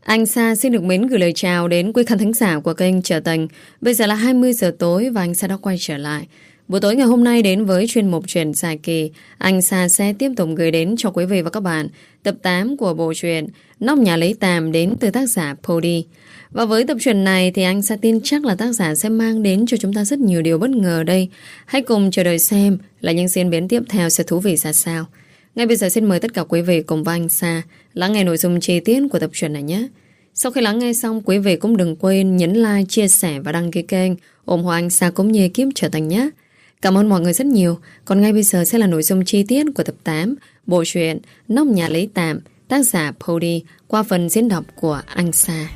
Anh Sa xin được mến gửi lời chào đến quý khán thính giả của kênh Trở Tình. Bây giờ là 20 giờ tối và anh Sa đã quay trở lại. Buổi tối ngày hôm nay đến với chuyên mục truyện dài kỳ, anh Sa sẽ tiếp tục gửi đến cho quý vị và các bạn tập 8 của bộ truyện Nóc Nhà Lấy Tàm đến từ tác giả Pody. Và với tập truyện này thì anh Sa tin chắc là tác giả sẽ mang đến cho chúng ta rất nhiều điều bất ngờ đây. Hãy cùng chờ đợi xem là những diễn biến tiếp theo sẽ thú vị ra sao. Ngay bây giờ xin mời tất cả quý vị cùng với anh Sa lắng nghe nội dung chi tiết của tập truyện này nhé. Sau khi lắng nghe xong, quý vị cũng đừng quên nhấn like, chia sẻ và đăng ký kênh, ủng hộ anh Sa cũng như ekip Trở Thành nhé. Cảm ơn mọi người rất nhiều. Còn ngay bây giờ sẽ là nội dung chi tiết của tập 8 bộ truyện Nóc Nhà Lấy Tạm, tác giả Pody, qua phần diễn đọc của anh Sa.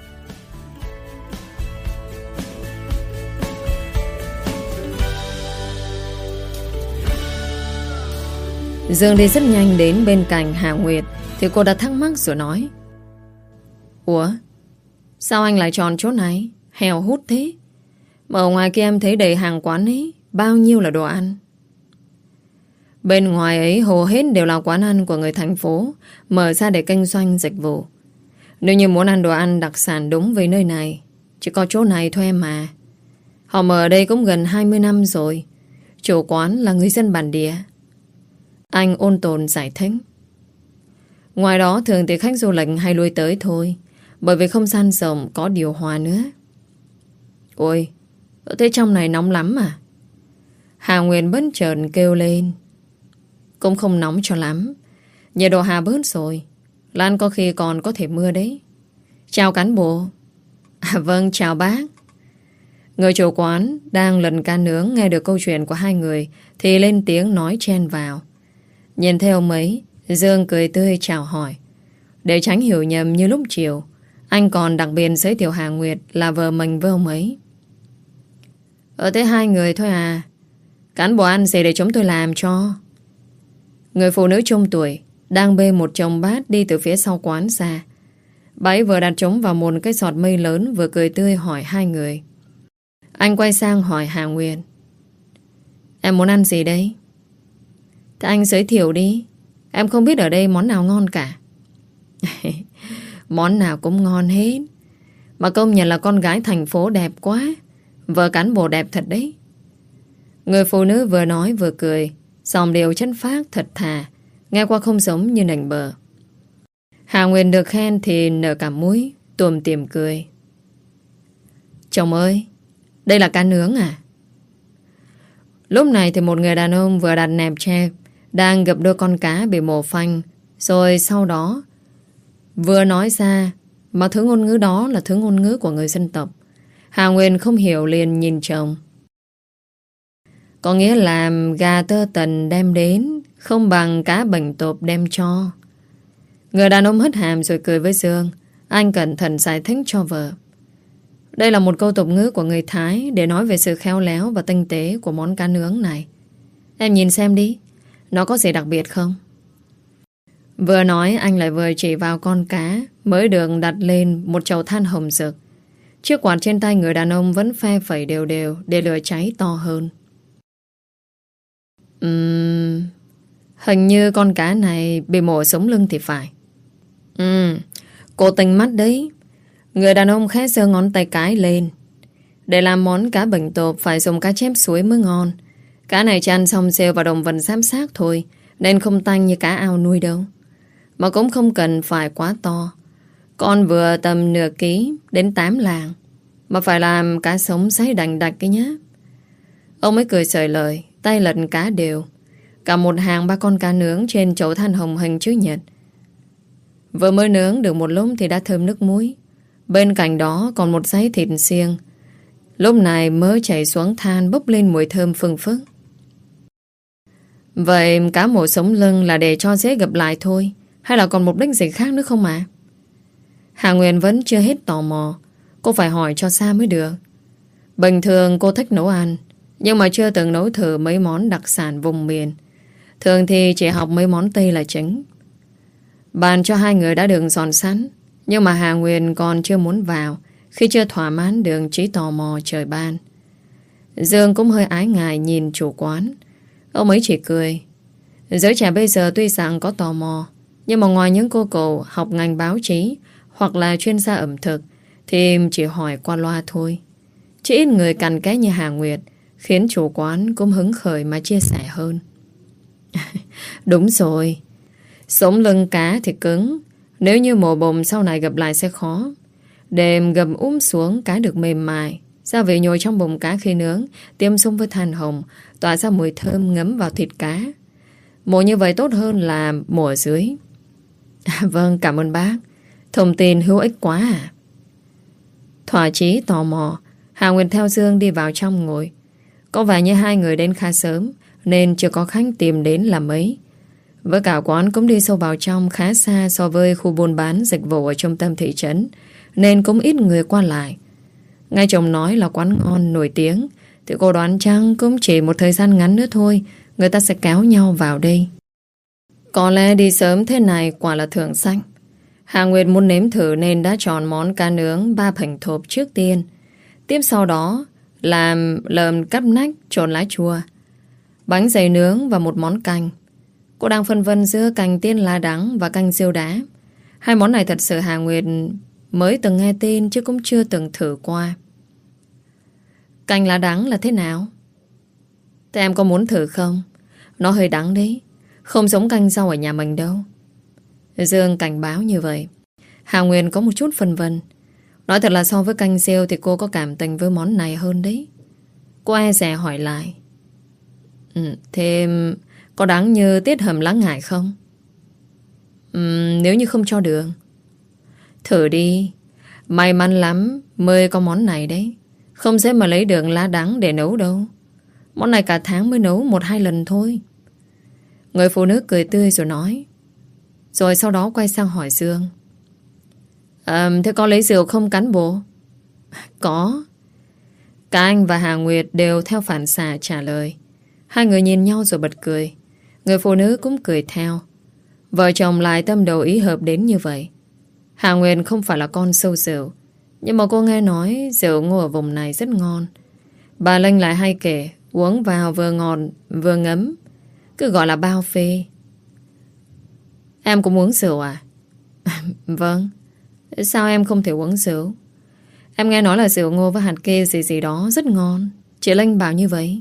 Dương đi rất nhanh đến bên cạnh Hà Nguyệt thì cô đã thắc mắc rồi nói: Ủa, sao anh lại chọn chỗ này? Heo hút thế. Mà ở ngoài kia em thấy đầy hàng quán ấy, bao nhiêu là đồ ăn. Bên ngoài ấy hầu hết đều là quán ăn của người thành phố, mở ra để kinh doanh dịch vụ. Nếu như muốn ăn đồ ăn đặc sản đúng với nơi này, chỉ có chỗ này thôi em mà. Họ mở ở đây cũng gần 20 năm rồi. Chủ quán là người dân bản địa. Anh ôn tồn giải thích. Ngoài đó thường thì khách du lịch hay lui tới thôi, bởi vì không gian rộng, có điều hòa nữa. Ôi, ở thế trong này nóng lắm à? Hà Nguyên bất chợt kêu lên. Cũng không nóng cho lắm, nhiệt độ hạ bớt rồi. Lan có khi còn có thể mưa đấy. Chào cán bộ. Vâng, chào bác. Người chủ quán đang lần cá nướng nghe được câu chuyện của hai người thì lên tiếng nói chen vào. Nhìn theo ông ấy, Dương cười tươi chào hỏi. Để tránh hiểu nhầm như lúc chiều, anh còn đặc biệt giới thiệu Hà Nguyệt là vợ mình với ông ấy. Ở thế hai người thôi à? Cán bộ ăn gì để chúng tôi làm cho? Người phụ nữ trung tuổi đang bê một chồng bát đi từ phía sau quán ra. Bà ấy vừa đặt chúng vào một cái giọt mây lớn, vừa cười tươi hỏi hai người. Anh quay sang hỏi Hà Nguyệt: Em muốn ăn gì đây? Thế anh giới thiệu đi. Em không biết ở đây món nào ngon cả. Món nào cũng ngon hết. Mà công nhận là con gái thành phố đẹp quá. Vợ cán bộ đẹp thật đấy. Người phụ nữ vừa nói vừa cười, giọng điệu chất phác thật thà, nghe qua không giống như nịnh bợ. Hà Nguyên được khen thì nở cả mũi, tủm tỉm cười. Chồng ơi, đây là cá nướng à? Lúc này thì một người đàn ông vừa đặt nẹp chẹp đang gập đôi con cá bị mổ phanh, rồi sau đó vừa nói ra mà thứ ngôn ngữ đó là thứ ngôn ngữ của người dân tộc. Hà Nguyên không hiểu liền nhìn chồng. Có nghĩa là gà tơ tần đem đến không bằng cá bệnh tộp đem cho. Người đàn ông hất hàm rồi cười với Dương. Anh cẩn thận giải thích cho vợ. Đây là một câu tục ngữ của người Thái để nói về sự khéo léo và tinh tế của món cá nướng này. Em nhìn xem đi, nó có gì đặc biệt không? Vừa nói anh lại vừa chỉ vào con cá mới được đặt lên một chậu than hồng rực. Chiếc quạt trên tay người đàn ông vẫn phe phẩy đều đều để lửa cháy to hơn. Hình như con cá này bị mổ sống lưng thì phải. Cô tinh mắt đấy. Người đàn ông khẽ giơ ngón tay cái lên. Để làm món cá bệnh tộp phải dùng cá chép suối mới ngon. Cá này chỉ ăn xong rêu vào đồng vần giám sát thôi, nên không tanh như cá ao nuôi đâu. Mà cũng không cần phải quá to. Con vừa tầm nửa ký đến 8 lạng. Mà phải làm cá sống sấy đành đạch cái nhá. Ông ấy cười sởi lời, tay lật cá đều. Cả một hàng 3 con cá nướng trên chậu than hồng hình chữ nhật. Vừa mới nướng được một lúc thì đã thơm nước muối. Bên cạnh đó còn một dãy thịt xiêng. Lúc này mới chảy xuống than bốc lên mùi thơm phừng phức. Vậy cá mổ sống lưng là để cho dễ gập lại thôi, hay là còn mục đích gì khác nữa không ạ? Hà Nguyên vẫn chưa hết tò mò. Cô phải hỏi cho xa mới được. Bình thường cô thích nấu ăn, nhưng mà chưa từng nấu thử mấy món đặc sản vùng miền. Thường thì chỉ học mấy món Tây là chính. Bàn cho hai người đã được dọn sẵn, nhưng mà Hà Nguyên còn chưa muốn vào khi chưa thỏa mãn được trí tò mò trời ban. Dương cũng hơi ái ngại nhìn chủ quán. Ông ấy chỉ cười. Giới trẻ bây giờ tuy rằng có tò mò, nhưng mà ngoài những cô cậu học ngành báo chí hoặc là chuyên gia ẩm thực thì em chỉ hỏi qua loa thôi. Chỉ ít người cằn cái như Hà Nguyệt khiến chủ quán cũng hứng khởi mà chia sẻ hơn. Đúng rồi, sống lưng cá thì cứng, nếu như mổ bụng sau này gập lại sẽ khó. Đêm gầm xuống cá được mềm mại, gia vị nhồi trong bụng cá khi nướng, tiêm xung với than hồng, tỏa ra mùi thơm ngấm vào thịt cá. Mổ như vậy tốt hơn là mổ ở dưới. Vâng, cảm ơn bác. Thông tin hữu ích quá à. Thỏa chí tò mò, Hà Nguyệt theo Dương đi vào trong ngồi. Có vẻ như hai người đến khá sớm nên chưa có khách tìm đến là mấy. Với cả quán cũng đi sâu vào trong khá xa so với khu buôn bán dịch vụ ở trung tâm thị trấn, nên cũng ít người qua lại. Nghe chồng nói là quán ngon nổi tiếng thì cô đoán chăng cũng chỉ một thời gian ngắn nữa thôi người ta sẽ kéo nhau vào đây. Có lẽ đi sớm thế này quả là thưởng xanh. Hà Nguyệt muốn nếm thử nên đã chọn món cá nướng 3 phành thộp trước tiên. Tiếp sau đó làm lợm cắp nách trộn lá chua, bánh dày nướng và một món canh. Cô đang phân vân giữa canh tiên lá đắng và canh riêu đá. Hai món này thật sự Hà Nguyệt mới từng nghe tên chứ cũng chưa từng thử qua. Canh lá đắng là thế nào? Thế em có muốn thử không? Nó hơi đắng đấy, không giống canh rau ở nhà mình đâu. Dương cảnh báo như vậy. Hà Nguyệt có một chút phân vân. Nói thật là so với canh riêu thì cô có cảm tình với món này hơn đấy. Cô e dè hỏi lại. Thế có đắng như tiết hầm lá ngải không? Nếu như không cho đường. Thử đi. May mắn lắm mới có món này đấy. Không dễ mà lấy được lá đắng để nấu đâu. Món này cả tháng mới nấu 1-2 lần thôi. Người phụ nữ cười tươi rồi nói. Rồi sau đó quay sang hỏi Dương. Thế có lấy rượu không cán bộ? Có. Cả anh và Hà Nguyệt đều theo phản xạ trả lời. Hai người nhìn nhau rồi bật cười. Người phụ nữ cũng cười theo. Vợ chồng lại tâm đầu ý hợp đến như vậy. Hà Nguyệt không phải là con sâu rượu, nhưng mà cô nghe nói rượu ngô ở vùng này rất ngon. Bà Linh lại hay kể uống vào vừa ngọt vừa ngấm, cứ gọi là bao phê. Em cũng uống rượu à? Vâng. Sao em không thể uống rượu? Em nghe nói là rượu ngô với hạt kê gì gì đó rất ngon. Chị Linh bảo như vậy.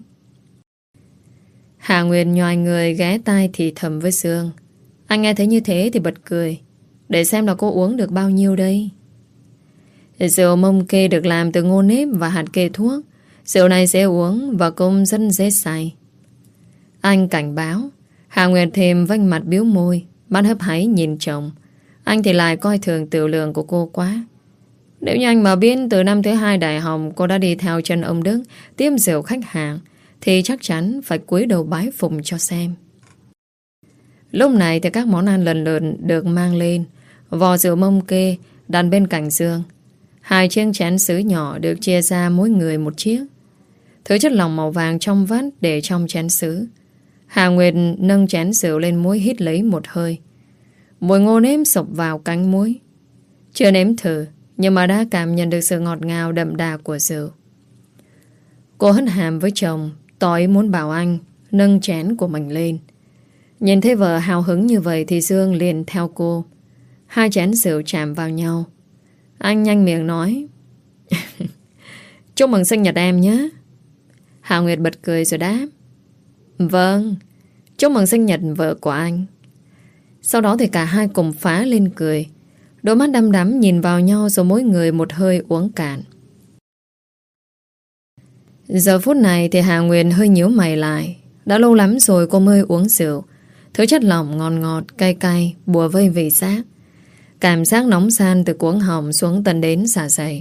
Hà Nguyệt nhòi người ghé tai thì thầm với Dương. Anh nghe thấy như thế thì bật cười. Để xem là cô uống được bao nhiêu đây. Rượu mông kê được làm từ ngô nếp và hạt kê thuốc. Rượu này dễ uống và cũng rất dễ say. Anh cảnh báo. Hà Nguyệt thêm vênh mặt biếu môi, mắt hấp háy nhìn chồng. Anh thì lại coi thường tiểu lượng của cô quá. Nếu như anh mà biết từ năm thứ 2 đại học cô đã đi theo chân ông Đức tiêm rượu khách hàng thì chắc chắn phải cúi đầu bái phụng cho xem. Lúc này thì các món ăn lần lượt được mang lên. Vò rượu mông kê đặt bên cạnh Dương. 2 chiếc chén sứ nhỏ được chia ra mỗi người một chiếc. Thứ chất lỏng màu vàng trong vắt để trong chén sứ. Hà Nguyệt nâng chén rượu lên mũi hít lấy một hơi. Mùi ngô nếm sộc vào cánh mũi. Chưa nếm thử, nhưng mà đã cảm nhận được sự ngọt ngào đậm đà của rượu. Cô hất hàm với chồng, tỏ ý muốn bảo anh nâng chén của mình lên. Nhìn thấy vợ hào hứng như vậy thì Dương liền theo cô. 2 chén rượu chạm vào nhau. Anh nhanh miệng nói. Chúc mừng sinh nhật em nhé. Hà Nguyệt bật cười rồi đáp. Vâng, chúc mừng sinh nhật vợ của anh. Sau đó thì cả hai cùng phá lên cười. Đôi mắt đăm đắm nhìn vào nhau rồi mỗi người một hơi uống cạn. Giờ phút này thì Hà Nguyệt hơi nhíu mày lại. Đã lâu lắm rồi cô mới uống rượu. Thứ chất lỏng ngọt ngọt, cay cay, bùa vây vị giác. Cảm giác nóng san từ cuống họng xuống tận đến dạ dày.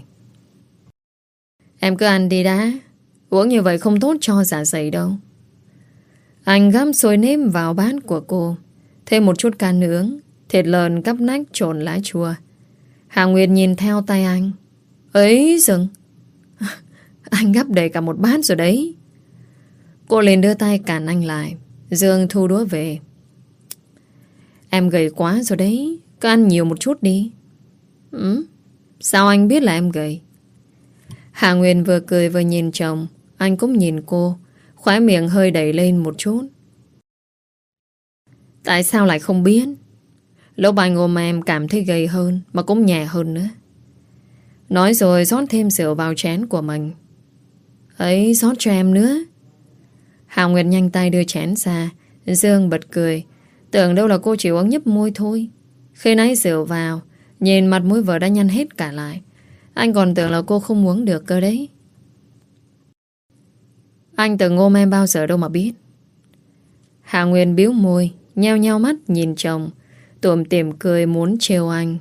Em cứ ăn đi đã. Uống như vậy không tốt cho dạ dày đâu. Anh gắp xôi nếp vào bát của cô. Thêm một chút cá nướng, thịt lợn cắp nách trộn lá chua. Hà Nguyệt nhìn theo tay anh. Ấy dừng. Anh gắp đầy cả một bát rồi đấy. Cô liền đưa tay cản anh lại. Dương thu đũa về. Em gầy quá rồi đấy. Cứ ăn nhiều một chút đi. Sao anh biết là em gầy? Hà Nguyên vừa cười vừa nhìn chồng. Anh cũng nhìn cô. Khóe miệng hơi đẩy lên một chút. Tại sao lại không biết? Lúc anh ôm em cảm thấy gầy hơn, mà cũng nhẹ hơn nữa. Nói rồi rót thêm rượu vào chén của mình. Ấy, rót cho em nữa. Hà Nguyệt nhanh tay đưa chén ra. Dương bật cười. Tưởng đâu là cô chỉ uống nhấp môi thôi. Khi nãy rượu vào, nhìn mặt mũi vợ đã nhăn hết cả lại. Anh còn tưởng là cô không uống được cơ đấy. Anh từng ôm em bao giờ đâu mà biết. Hà Nguyên bĩu môi, nheo nheo mắt nhìn chồng, tủm tỉm cười muốn trêu anh.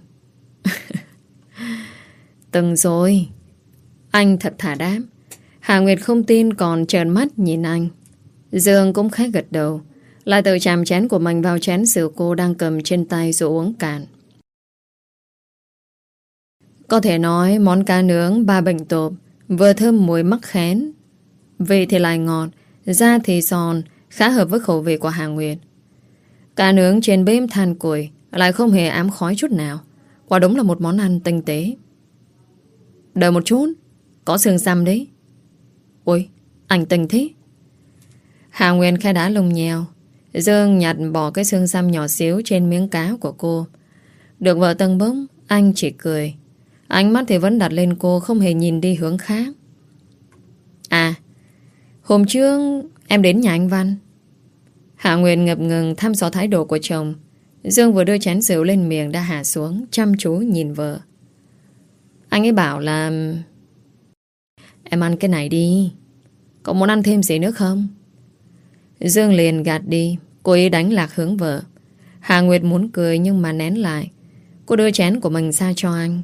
Từng rồi. Anh thật thà đáp. Hà Nguyệt không tin còn trợn mắt nhìn anh. Dương cũng khẽ gật đầu, lại tự chạm chén của mình vào chén rượu cô đang cầm trên tay rồi uống cạn. Có thể nói món cá nướng ba bệnh tộp vừa thơm mùi mắc khén, vị thì lại ngọt, da thì giòn, khá hợp với khẩu vị của Hà Nguyệt. Cá nướng trên bếp than củi lại không hề ám khói chút nào. Quả đúng là một món ăn tinh tế. Đợi một chút, có xương xăm đấy. Ôi, anh tinh thế. Hà Nguyên khai đá lông nhèo. Dương nhặt bỏ cái xương xăm nhỏ xíu trên miếng cá của cô. Được vợ tâng bốc, anh chỉ cười. Ánh mắt thì vẫn đặt lên cô, không hề nhìn đi hướng khác. À, hôm trước em đến nhà anh Văn. Hạ Nguyên ngập ngừng thăm dò thái độ của chồng. Dương vừa đưa chén rượu lên miệng đã hạ xuống, chăm chú nhìn vợ. Anh ấy bảo là em ăn cái này đi. Có muốn ăn thêm gì nữa không? Dương liền gạt đi, cô ý đánh lạc hướng vợ. Hà Nguyệt muốn cười nhưng mà nén lại. Cô đưa chén của mình ra cho anh.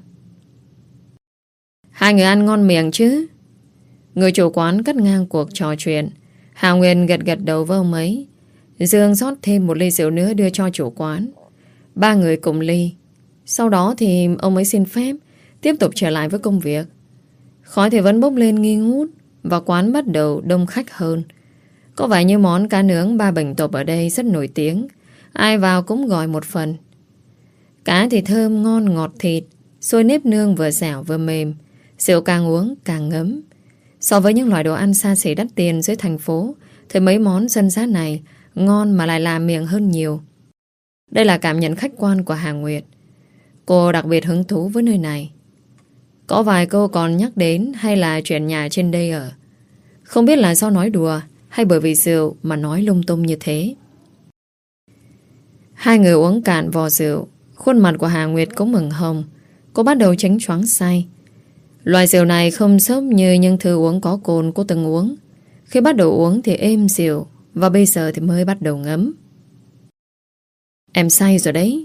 Hai người ăn ngon miệng chứ? Người chủ quán cắt ngang cuộc trò chuyện. Hà Nguyệt gật gật đầu với ông ấy. Dương rót thêm một ly rượu nữa đưa cho chủ quán. Ba người cùng ly. Sau đó thì ông ấy xin phép tiếp tục trở lại với công việc. Khói thì vẫn bốc lên nghi ngút và quán bắt đầu đông khách hơn. Có vẻ như món cá nướng ba bệnh tộp ở đây rất nổi tiếng. Ai vào cũng gọi một phần. Cá thì thơm ngon ngọt thịt, xôi nếp nương vừa dẻo vừa mềm. Rượu càng uống càng ngấm. So với những loại đồ ăn xa xỉ đắt tiền dưới thành phố thì mấy món dân dã này ngon mà lại làm miệng hơn nhiều. Đây là cảm nhận khách quan của Hà Nguyệt. Cô đặc biệt hứng thú với nơi này. Có vài câu còn nhắc đến hay là chuyện nhà trên đây ở. Không biết là do nói đùa hay bởi vì rượu mà nói lung tung như thế. Hai người uống cạn vò rượu. Khuôn mặt của Hà Nguyệt cũng mừng hồng. Cô bắt đầu chánh choáng say. Loại rượu này không xốp như những thứ uống có cồn cô từng uống. Khi bắt đầu uống thì êm dịu, và bây giờ thì mới bắt đầu ngấm. Em say rồi đấy.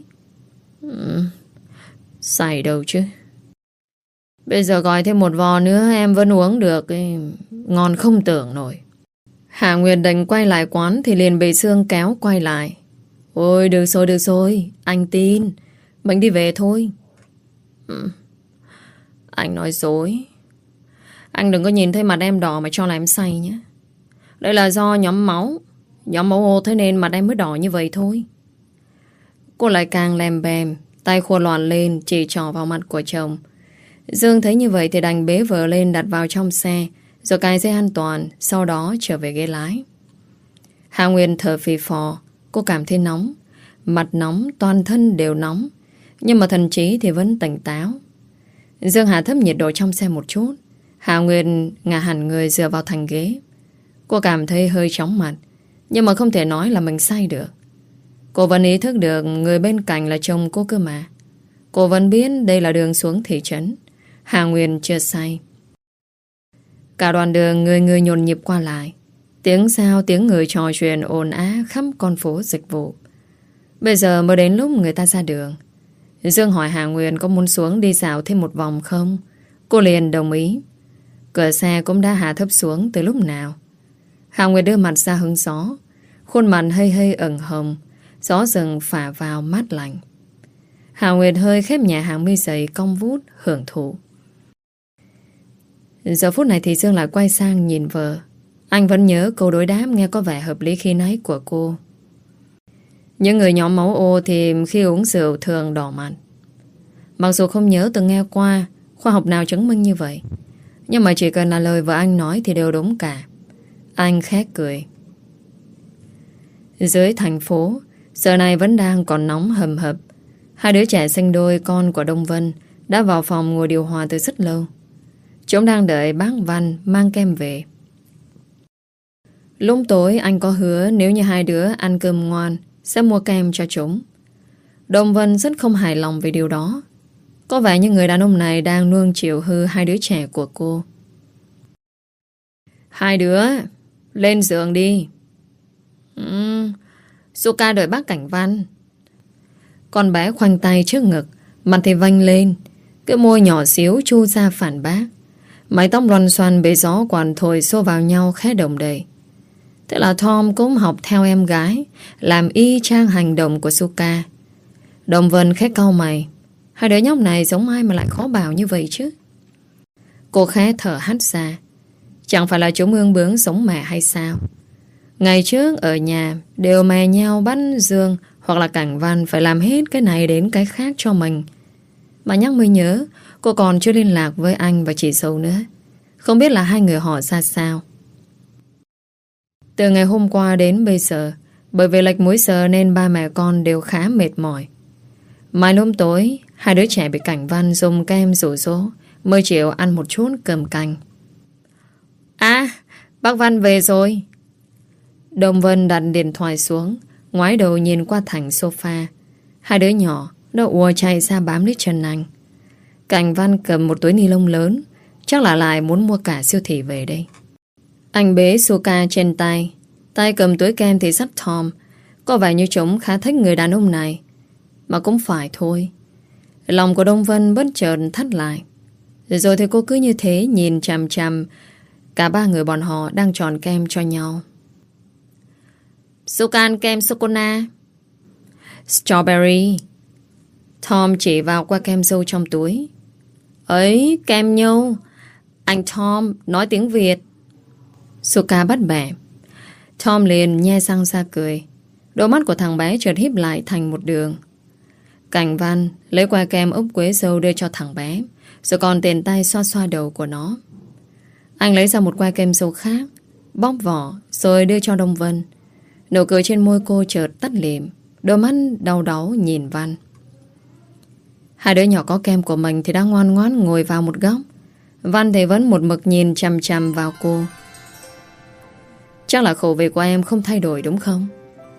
Say đâu chứ. Bây giờ gọi thêm một vò nữa em vẫn uống được. Ngon không tưởng nổi. Hà Nguyệt định quay lại quán thì liền bị Sương kéo quay lại. Ôi được rồi, anh tin. Mình đi về thôi. Anh nói dối. Anh đừng có nhìn thấy mặt em đỏ mà cho là em say nhé. Đây là do nhóm máu ô, thế nên mặt em mới đỏ như vậy thôi. Cô lại càng lèm bèm, tay khua loạn lên chỉ trỏ vào mặt của chồng. Dương thấy như vậy thì đành bế vợ lên đặt vào trong xe, rồi cài dây an toàn, sau đó trở về ghế lái. Hà Nguyên thở phì phò. Cô cảm thấy nóng. Mặt nóng, toàn thân đều nóng. Nhưng mà thần trí thì vẫn tỉnh táo. Dương hạ thấp nhiệt độ trong xe một chút. Hà Nguyên ngả hẳn người dựa vào thành ghế. Cô cảm thấy hơi chóng mặt, nhưng mà không thể nói là mình say được. Cô vẫn ý thức được người bên cạnh là chồng cô cơ mà. Cô vẫn biết đây là đường xuống thị trấn. Hà Nguyên chưa say. Cả đoạn đường người người nhộn nhịp qua lại. Tiếng sao tiếng người trò chuyện ồn ào khắp con phố dịch vụ. Bây giờ mới đến lúc người ta ra đường. Dương hỏi Hà Nguyên có muốn xuống đi dạo thêm một vòng không. Cô liền đồng ý. Cửa xe cũng đã hạ thấp xuống từ lúc nào. Hà Nguyệt đưa mặt ra hứng gió. Khuôn mặt hơi hơi ửng hồng. Gió rừng phả vào mát lạnh. Hà Nguyệt hơi khép nhà hàng mi dày cong vút hưởng thụ. Giờ phút này thì Dương lại quay sang nhìn vợ. Anh vẫn nhớ câu đối đáp nghe có vẻ hợp lý khi nãy của cô. Những người nhóm máu ô thì khi uống rượu thường đỏ mặt. Mặc dù không nhớ từng nghe qua khoa học nào chứng minh như vậy, nhưng mà chỉ cần là lời vợ anh nói thì đều đúng cả. Anh khét cười. Dưới thành phố giờ này vẫn đang còn nóng hầm hập. Hai đứa trẻ sinh đôi con của Đông Vân đã vào phòng ngồi điều hòa từ rất lâu. Chúng đang đợi bác Văn mang kem về. Lúc tối anh có hứa nếu như hai đứa ăn cơm ngoan sẽ mua kem cho chúng. Đông Vân rất không hài lòng về điều đó. Có vẻ như người đàn ông này đang nuông chiều hư hai đứa trẻ của cô. Hai đứa lên giường đi. Suka đợi bác Cảnh Văn. Con bé khoanh tay trước ngực, mặt thì vanh lên, cái môi nhỏ xíu chu ra phản bác. Mái tóc loăn xoăn bị gió quằn thổi xô vào nhau khẽ đồng đầy. Thế là Tom cũng học theo em gái, làm y chang hành động của Suka. Đồng Vân khẽ cau mày. Hai đứa nhóc này giống ai mà lại khó bảo như vậy chứ? Cô khẽ thở hắt ra. Chẳng phải là chúng ương bướng giống mẹ hay sao? Ngày trước ở nhà đều mè nhau bắt Dương hoặc là Cảnh Văn phải làm hết cái này đến cái khác cho mình. Mà nhắc mới nhớ, cô còn chưa liên lạc với anh và chị Sâu nữa. Không biết là hai người họ ra sao. Từ ngày hôm qua đến bây giờ, bởi vì lệch múi giờ nên ba mẹ con đều khá mệt mỏi. Mai lúc tối, hai đứa trẻ bị Cảnh Văn dùng kem dụ dỗ mới chịu ăn một chút cơm canh. À, bác Văn về rồi. Đông Vân đặt điện thoại xuống, ngoái đầu nhìn qua thành sofa. Hai đứa nhỏ nó ùa chạy ra bám lấy chân anh. Cảnh Văn cầm một túi ni lông lớn, chắc là lại muốn mua cả siêu thị về đây. Anh bế Suka trên tay, tay cầm túi kem thì dắt Tom. Có vẻ như chúng khá thích người đàn ông này. Mà cũng phải thôi. Lòng của Đông Vân bất chợt thắt lại. Rồi thì cô cứ như thế nhìn chằm chằm cả ba người bọn họ đang tròn kem cho nhau. Suka ăn kem sô-cô-la. Strawberry. Tom chỉ vào qua kem dâu trong túi. Ấy, kem nhâu. Anh Tom nói tiếng Việt. Suka bắt bẻ. Tom liền nhe răng ra cười. Đôi mắt của thằng bé chợt híp lại thành một đường. Cảnh Văn lấy qua kem úp quế dâu đưa cho thằng bé, rồi còn tiền tay xoa xoa đầu của nó. Anh lấy ra một que kem dâu khác, bóc vỏ rồi đưa cho Đông Vân. Nụ cười trên môi cô chợt tắt lịm, đôi mắt đau đáu nhìn Văn. Hai đứa nhỏ có kem của mình thì đang ngoan ngoãn ngồi vào một góc. Văn thì vẫn một mực nhìn chằm chằm vào cô. Chắc là khẩu vị của em không thay đổi đúng không?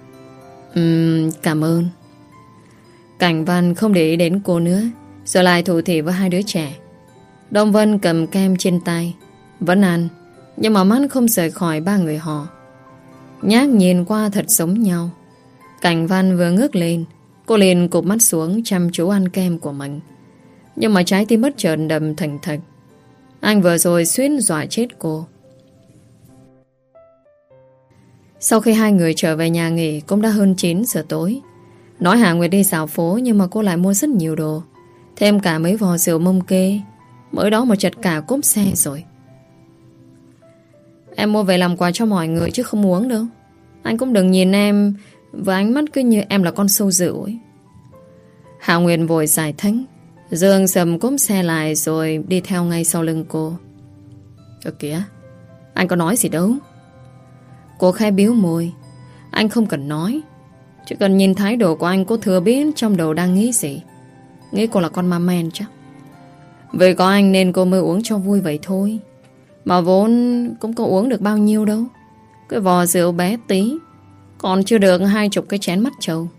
Cảm ơn. Cảnh Văn không để ý đến cô nữa, rồi lại thủ thỉ với hai đứa trẻ. Đông Vân cầm kem trên tay, vẫn ăn, nhưng mà mắt không rời khỏi ba người họ. Nhác nhìn qua thật giống nhau. Cảnh Văn vừa ngước lên, cô liền cụp mắt xuống chăm chú ăn kem của mình. Nhưng mà trái tim bất chợt đập thình thịch. Anh vừa rồi suýt dọa chết cô. Sau khi hai người trở về nhà nghỉ cũng đã hơn 9 giờ tối. Nói Hà Nguyệt đi dạo phố, nhưng mà cô lại mua rất nhiều đồ, thêm cả mấy vò rượu mông kê. Mới đó mà chật cả cốp xe rồi. Em mua về làm quà cho mọi người chứ không uống đâu. Anh cũng đừng nhìn em với ánh mắt cứ như em là con sâu rượu ấy. Hà Nguyệt vội giải thích. Dương sầm cốp xe lại rồi đi theo ngay sau lưng cô. Kìa, anh có nói gì đâu. Cô khẽ biếu môi. Anh không cần nói, chỉ cần nhìn thái độ của anh, cô thừa biết trong đầu đang nghĩ gì. Nghĩ cô là con ma men chắc. Vì có anh nên cô mới uống cho vui vậy thôi. Mà vốn cũng có uống được bao nhiêu đâu. Cái vò rượu bé tí, còn chưa được 20 cái chén mắt trâu.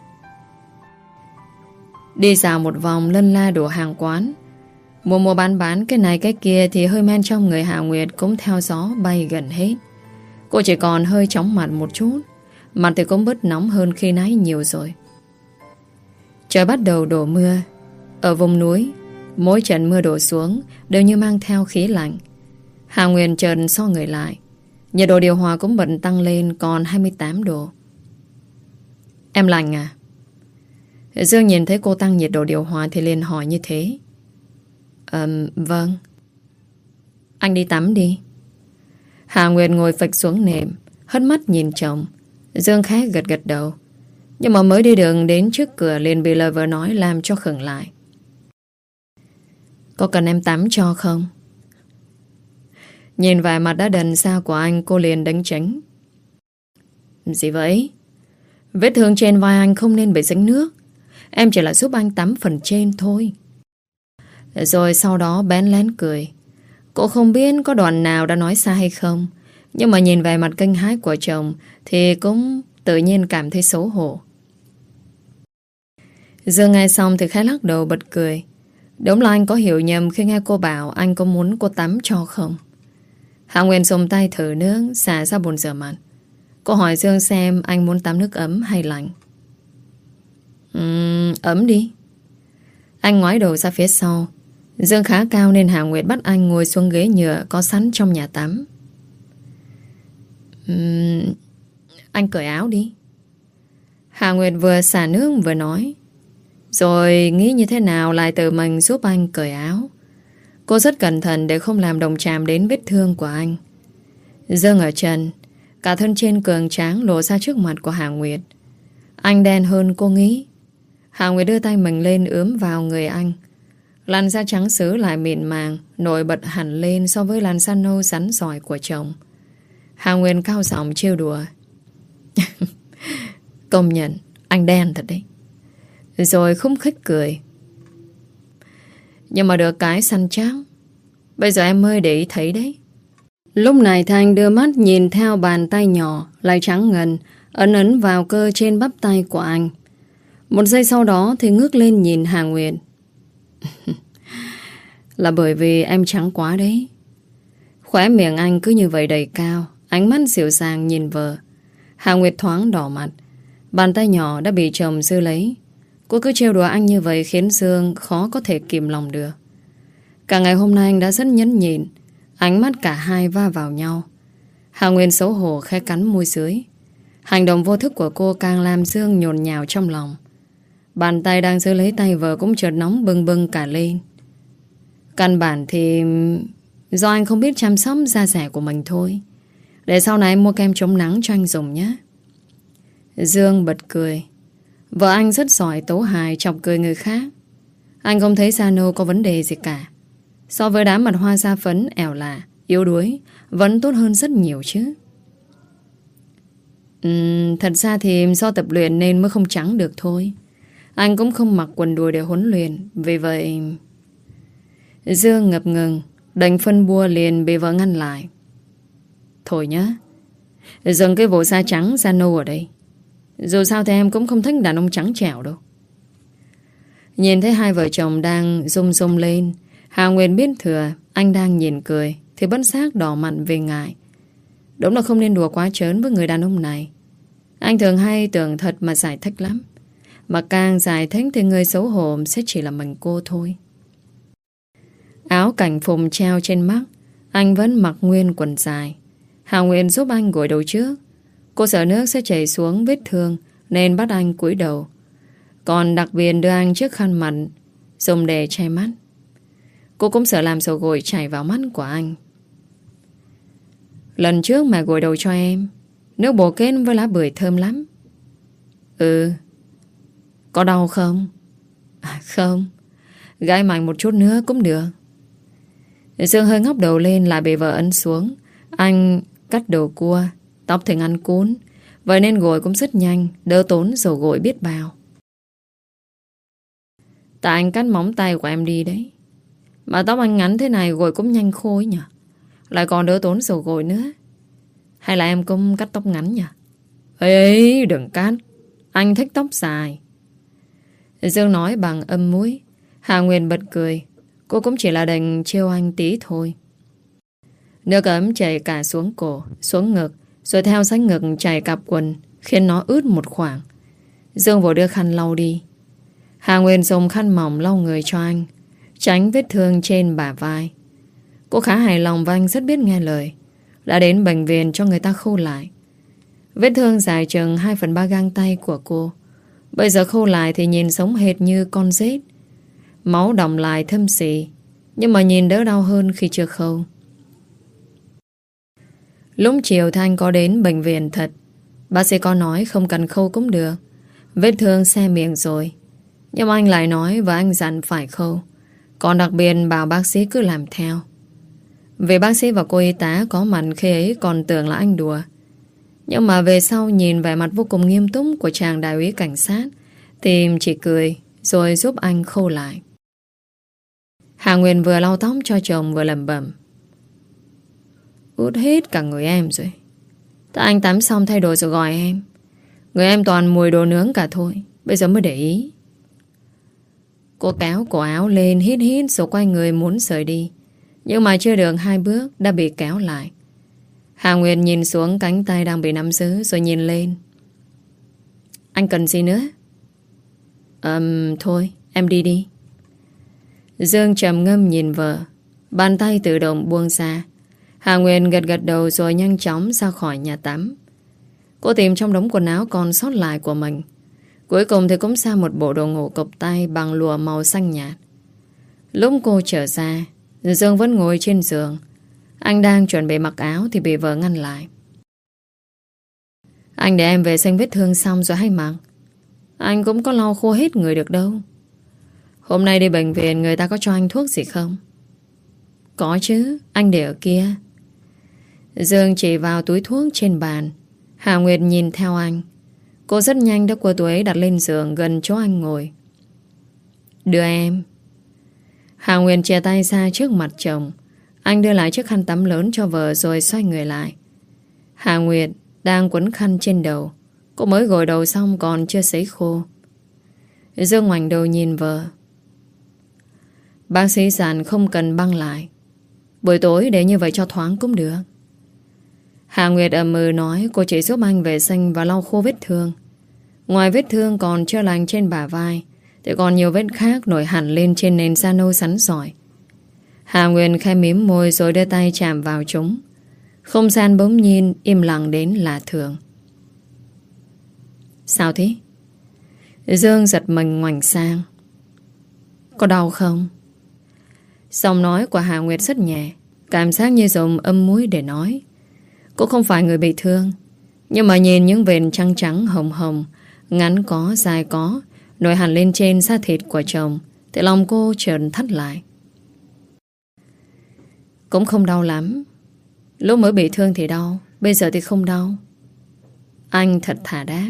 Đi dạo một vòng lân la đồ hàng quán, mua bán cái này cái kia, thì hơi men trong người Hạ Nguyệt cũng theo gió bay gần hết. Cô chỉ còn hơi chóng mặt một chút, mặt thì cũng bớt nóng hơn khi nãy nhiều rồi. Trời bắt đầu đổ mưa. Ở vùng núi, mỗi trận mưa đổ xuống đều như mang theo khí lạnh. Hà Nguyên chợt so người lại. Nhiệt độ điều hòa cũng bật tăng lên còn 28 độ. Em lạnh à? Dương nhìn thấy cô tăng nhiệt độ điều hòa thì liền hỏi như thế. Vâng. Anh đi tắm đi. Hà Nguyệt ngồi phịch xuống nệm, hất mắt nhìn chồng. Dương khẽ gật gật đầu. Nhưng mà mới đi đường đến trước cửa liền bị lời vợ nói làm cho khựng lại. Có cần em tắm cho không? Nhìn vài mặt đã đần ra của anh, cô liền đánh tránh. Gì vậy? Vết thương trên vai anh không nên bị dính nước. Em chỉ là giúp anh tắm phần trên thôi. Rồi sau đó bén lén cười. Cô không biết có đoạn nào đã nói sai hay không, nhưng mà nhìn về mặt kinh hãi của chồng thì cũng tự nhiên cảm thấy xấu hổ. Dương nghe xong thì khẽ lắc đầu bật cười. Đúng là anh có hiểu nhầm khi nghe cô bảo anh có muốn cô tắm cho không. Hạ Nguyên dùng tay thử nước xả ra bồn rửa mặt. Cô hỏi Dương xem anh muốn tắm nước ấm hay lạnh. Ấm đi. Anh ngoái đầu ra phía sau. Dương khá cao nên Hạ Nguyệt bắt anh ngồi xuống ghế nhựa có sẵn trong nhà tắm. Anh cởi áo đi. Hạ Nguyệt vừa xả nước vừa nói. Rồi nghĩ như thế nào lại tự mình giúp anh cởi áo. Cô rất cẩn thận để không làm động chạm đến vết thương của anh. Dương ở chân, cả thân trên cường tráng lộ ra trước mặt của Hạ Nguyệt. Anh đen hơn cô nghĩ. Hạ Nguyệt đưa tay mình lên ướm vào người anh. Làn da trắng sứ lại mịn màng, nổi bật hẳn lên so với làn da nâu rắn giỏi của chồng. Hạ Nguyệt cao giọng trêu đùa. Công nhận, anh đen thật đấy. Rồi khúc khích cười. Nhưng mà được cái săn chắc. Bây giờ em mới để ý thấy đấy. Lúc này Thanh đưa mắt nhìn theo bàn tay nhỏ lại trắng ngần ấn ấn vào cơ trên bắp tay của anh. Một giây sau đó thì ngước lên nhìn Hà Nguyệt. Là bởi vì em trắng quá đấy. Khóe miệng anh cứ như vậy đầy cao, ánh mắt dịu dàng nhìn vợ. Hà Nguyệt thoáng đỏ mặt. Bàn tay nhỏ đã bị chồng giữ lấy. Cô cứ trêu đùa anh như vậy khiến Dương khó có thể kìm lòng được. Cả ngày hôm nay anh đã rất nhẫn nhịn. Ánh mắt cả hai va vào nhau. Hà Nguyên xấu hổ khẽ cắn môi dưới. Hành động vô thức của cô càng làm Dương nhồn nhào trong lòng. Bàn tay đang giữ lấy tay vợ cũng chợt nóng bừng bừng cả lên. Căn bản thì do anh không biết chăm sóc da dẻ của mình thôi. Để sau này em mua kem chống nắng cho anh dùng nhé. Dương bật cười. Vợ anh rất giỏi tấu hài chọc cười người khác. Anh không thấy da nâu có vấn đề gì cả. So với đám mặt hoa da phấn ẻo lả, yếu đuối, vẫn tốt hơn rất nhiều chứ. Thật ra thì do tập luyện nên mới không trắng được thôi. Anh cũng không mặc quần đùi để huấn luyện. Vì vậy Dương ngập ngừng, đành phân bua liền bị vợ ngăn lại. Thôi nhá, dừng cái vụ da trắng da nâu ở đây. Dù sao thì em cũng không thích đàn ông trắng trẻo đâu. Nhìn thấy hai vợ chồng đang rung rung lên, Hà Nguyên biết thừa anh đang nhìn cười thì bất giác đỏ mặt vì ngại. Đúng là không nên đùa quá trớn với người đàn ông này. Anh thường hay tưởng thật mà giải thích lắm. Mà càng giải thích thì người xấu hổ sẽ chỉ là mình cô thôi. Áo cảnh phùng treo trên mắt, anh vẫn mặc nguyên quần dài. Hà Nguyên giúp anh gội đầu trước. Cô sợ nước sẽ chảy xuống vết thương nên bắt anh cúi đầu. Còn đặc biệt đưa anh chiếc khăn mặt dùng để che mắt. Cô cũng sợ làm dầu gội chảy vào mắt của anh. Lần trước mẹ gội đầu cho em, nước bồ kết với lá bưởi thơm lắm. Có đau không? Không. Gãi mạnh một chút nữa cũng được. Dương hơi ngóc đầu lên lại bị vợ ấn xuống. Anh cắt đầu cua, tóc thì ngăn cuốn. Vậy nên gội cũng rất nhanh, đỡ tốn dầu gội biết bao. Tại anh cắt móng tay của em đi đấy. Mà tóc anh ngắn thế này gội cũng nhanh khô nhỉ. Lại còn đỡ tốn dầu gội nữa. Hay là em cũng cắt tóc ngắn nhỉ? Ê, đừng cắt. Anh thích tóc dài. Dương nói bằng âm mũi. Hà Nguyên bật cười. Cô cũng chỉ là đành trêu anh tí thôi. Nước ấm chảy cả xuống cổ, xuống ngực, rồi theo sát ngực chảy cặp quần, khiến nó ướt một khoảng. Dương vội đưa khăn lau đi. Hà Nguyên dùng khăn mỏng lau người cho anh, tránh vết thương trên bả vai. Cô khá hài lòng và anh rất biết nghe lời. Đã đến bệnh viện cho người ta khâu lại. Vết thương dài chừng 2/3 gang tay của cô. Bây giờ khâu lại thì nhìn giống hệt như con rết. Máu đọng lại thâm xì, nhưng mà nhìn đỡ đau hơn khi chưa khâu. Lúc chiều Thanh có đến bệnh viện thật. Bác sĩ có nói không cần khâu cũng được, vết thương xe miệng rồi. Nhưng mà anh lại nói và anh dặn phải khâu. Còn đặc biệt bảo bác sĩ cứ làm theo. Vì bác sĩ và cô y tá có mặt khi ấy còn tưởng là anh đùa. Nhưng mà về sau nhìn vẻ mặt vô cùng nghiêm túc của chàng đại úy cảnh sát thì chỉ cười rồi giúp anh khô lại. Hà Nguyệt vừa lau tóc cho chồng vừa lẩm bẩm: ướt hết cả người em rồi. Tại anh tắm xong thay đồ rồi gọi em. Người em toàn mùi đồ nướng cả thôi. Bây giờ mới để ý. Cô kéo cổ áo lên, hít hít rồi quay người muốn rời đi. Nhưng mà chưa được 2 bước đã bị kéo lại. Hà Nguyệt nhìn xuống cánh tay đang bị nắm giữ rồi nhìn lên. Anh cần gì nữa? Thôi em đi đi. Dương trầm ngâm nhìn vợ. Bàn tay tự động buông ra. Hà Nguyệt gật gật đầu rồi nhanh chóng ra khỏi nhà tắm. Cô tìm trong đống quần áo còn sót lại của mình. Cuối cùng thì cũng ra một bộ đồ ngủ cộc tay bằng lụa màu xanh nhạt. Lúc cô trở ra, Dương vẫn ngồi trên giường. Anh đang chuẩn bị mặc áo thì bị vợ ngăn lại. Anh để em vệ sinh vết thương xong rồi hay mặc. Anh cũng có lau khô hết người được đâu. Hôm nay đi bệnh viện người ta có cho anh thuốc gì không? Có chứ, anh để ở kia. Dương chỉ vào túi thuốc trên bàn. Hà Nguyệt nhìn theo anh. Cô rất nhanh đã quơ túi ấy đặt lên giường gần chỗ anh ngồi. Đưa em. Hà Nguyệt chia tay ra trước mặt chồng. Anh đưa lại chiếc khăn tắm lớn cho vợ rồi xoay người lại. Hà Nguyệt đang quấn khăn trên đầu. Cô mới gội đầu xong còn chưa sấy khô. Dương ngoảnh đầu nhìn vợ. Bác sĩ dặn không cần băng lại. Buổi tối để như vậy cho thoáng cũng được. Hà Nguyệt ậm ừ nói cô chỉ giúp anh vệ sinh và lau khô vết thương. Ngoài vết thương còn chưa lành trên bả vai thì còn nhiều vết khác nổi hẳn lên trên nền da nâu sắn sỏi. Hà Nguyệt khẽ mím môi rồi đưa tay chạm vào chúng. Không gian bỗng nhiên im lặng đến lạ thường. Sao thế? Dương giật mình ngoảnh sang. Có đau không? Giọng nói của Hà Nguyệt rất nhẹ, cảm giác như dùng âm muối để nói. Cô không phải người bị thương, nhưng mà nhìn những vệt trắng trắng hồng hồng, ngắn có, dài có, nổi hẳn lên trên da thịt của chồng, thì lòng cô chợt thắt lại. Cũng không đau lắm. Lúc mới bị thương thì đau, bây giờ thì không đau. Anh thật thà đáp.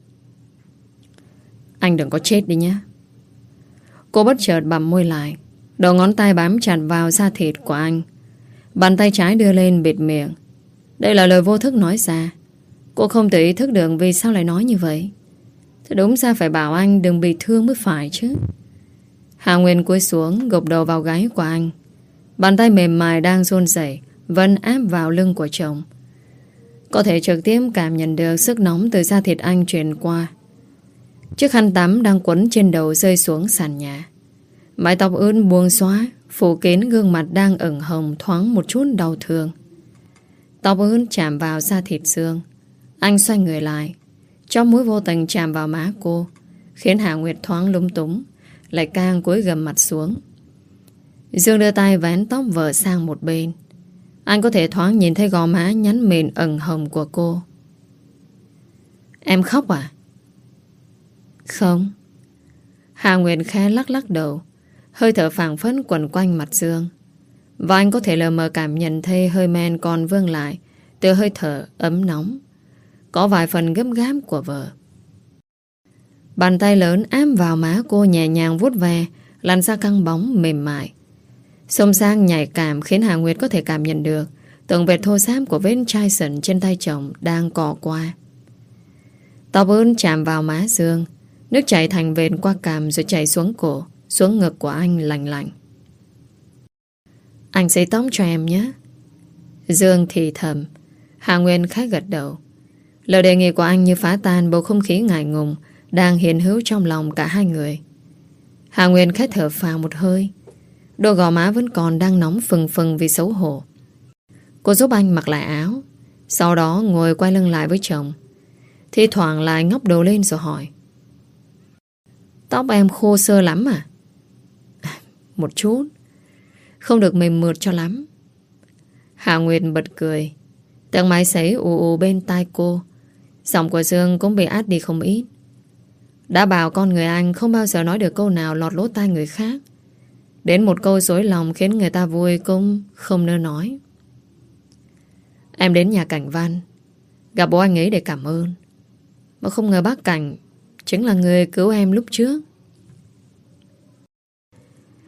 Anh đừng có chết đi nhé. Cô bất chợt bặm môi lại. Đầu ngón tay bám chặt vào da thịt của anh. Bàn tay trái đưa lên bịt miệng. Đây là lời vô thức nói ra. Cô không tự ý thức được vì sao lại nói như vậy. Thì đúng ra phải bảo anh đừng bị thương mới phải chứ. Hà Nguyên cúi xuống gục đầu vào gáy của anh. Bàn tay mềm mại đang run rẩy vẫn áp vào lưng của chồng. Có thể trực tiếp cảm nhận được sức nóng từ da thịt anh truyền qua. Chiếc khăn tắm đang quấn trên đầu rơi xuống sàn nhà. Mái tóc ướt buông xóa phủ kín gương mặt đang ửng hồng thoáng một chút đau thương. Tóc ướt chạm vào da thịt Dương. Anh xoay người lại. Chóp mũi vô tình chạm vào má cô, khiến Hà Nguyệt thoáng lúng túng, lại càng cúi gầm mặt xuống. Dương đưa tay vén tóc vợ sang một bên. Anh có thể thoáng nhìn thấy gò má nhắn mịn ửng hồng của cô. Em khóc à? Không. Hà Nguyệt khẽ lắc lắc đầu. Hơi thở phảng phất quẩn quanh mặt Dương. Và anh có thể lờ mờ cảm nhận thấy hơi men còn vương lại từ hơi thở ấm nóng, có vài phần gấp gáp của vợ. Bàn tay lớn áp vào má cô nhẹ nhàng vuốt ve, làn da căng bóng mềm mại. Xông sang nhạy cảm khiến Hà Nguyệt có thể cảm nhận được từng vệt thô ráp của vết chai sần trên tay chồng đang cọ qua. Tóc ướt chạm vào má Dương. Nước chảy thành vệt qua cằm rồi chảy xuống cổ, xuống ngực của anh lạnh lạnh. Anh sấy tóc cho em nhé. Dương thì thầm. Hà Nguyên khá gật đầu. Lời đề nghị của anh như phá tan bầu không khí ngại ngùng đang hiện hữu trong lòng cả hai người. Hà Nguyên khẽ thở phào một hơi. Đôi gò má vẫn còn đang nóng phừng phừng vì xấu hổ. Cô giúp anh mặc lại áo, sau đó ngồi quay lưng lại với chồng. Thi thoảng lại ngóc đầu lên rồi hỏi. Tóc em khô sơ lắm à? Một chút. Không được mềm mượt cho lắm. Hà Nguyệt bật cười. Tiếng máy sấy ù ù bên tai cô. Giọng của Dương cũng bị át đi không ít. Đã bảo con người anh không bao giờ nói được câu nào lọt lỗ tai người khác. Đến một câu dối lòng khiến người ta vui cũng không nỡ nói. Em đến nhà Cảnh Văn, gặp bố anh ấy để cảm ơn. Mà không ngờ bác Cảnh chính là người cứu em lúc trước.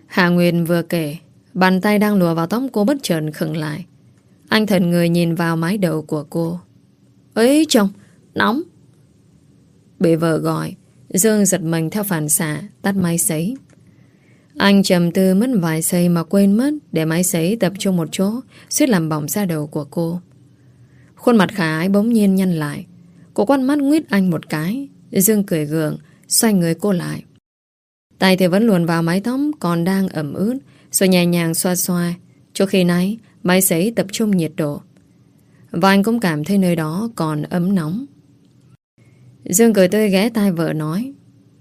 Hà Nguyên vừa kể, bàn tay đang lùa vào tóc cô bất chợt khựng lại. Anh thần người nhìn vào mái đầu của cô. Ấy chồng, nóng. Bị vợ gọi, Dương giật mình theo phản xạ, tắt máy sấy. Anh trầm tư mất vài giây mà quên mất để máy sấy tập trung một chỗ, suýt làm bỏng da đầu của cô. Khuôn mặt khả ái bỗng nhiên nhăn lại. Cô quát mắt nguyết anh một cái. Dương cười gượng, xoay người cô lại. Tay thì vẫn luồn vào mái tóc còn đang ẩm ướt, rồi nhẹ nhàng xoa xoa. Cho khi nãy máy sấy tập trung nhiệt độ, và anh cũng cảm thấy nơi đó còn ấm nóng. Dương cười tươi ghé tai vợ nói: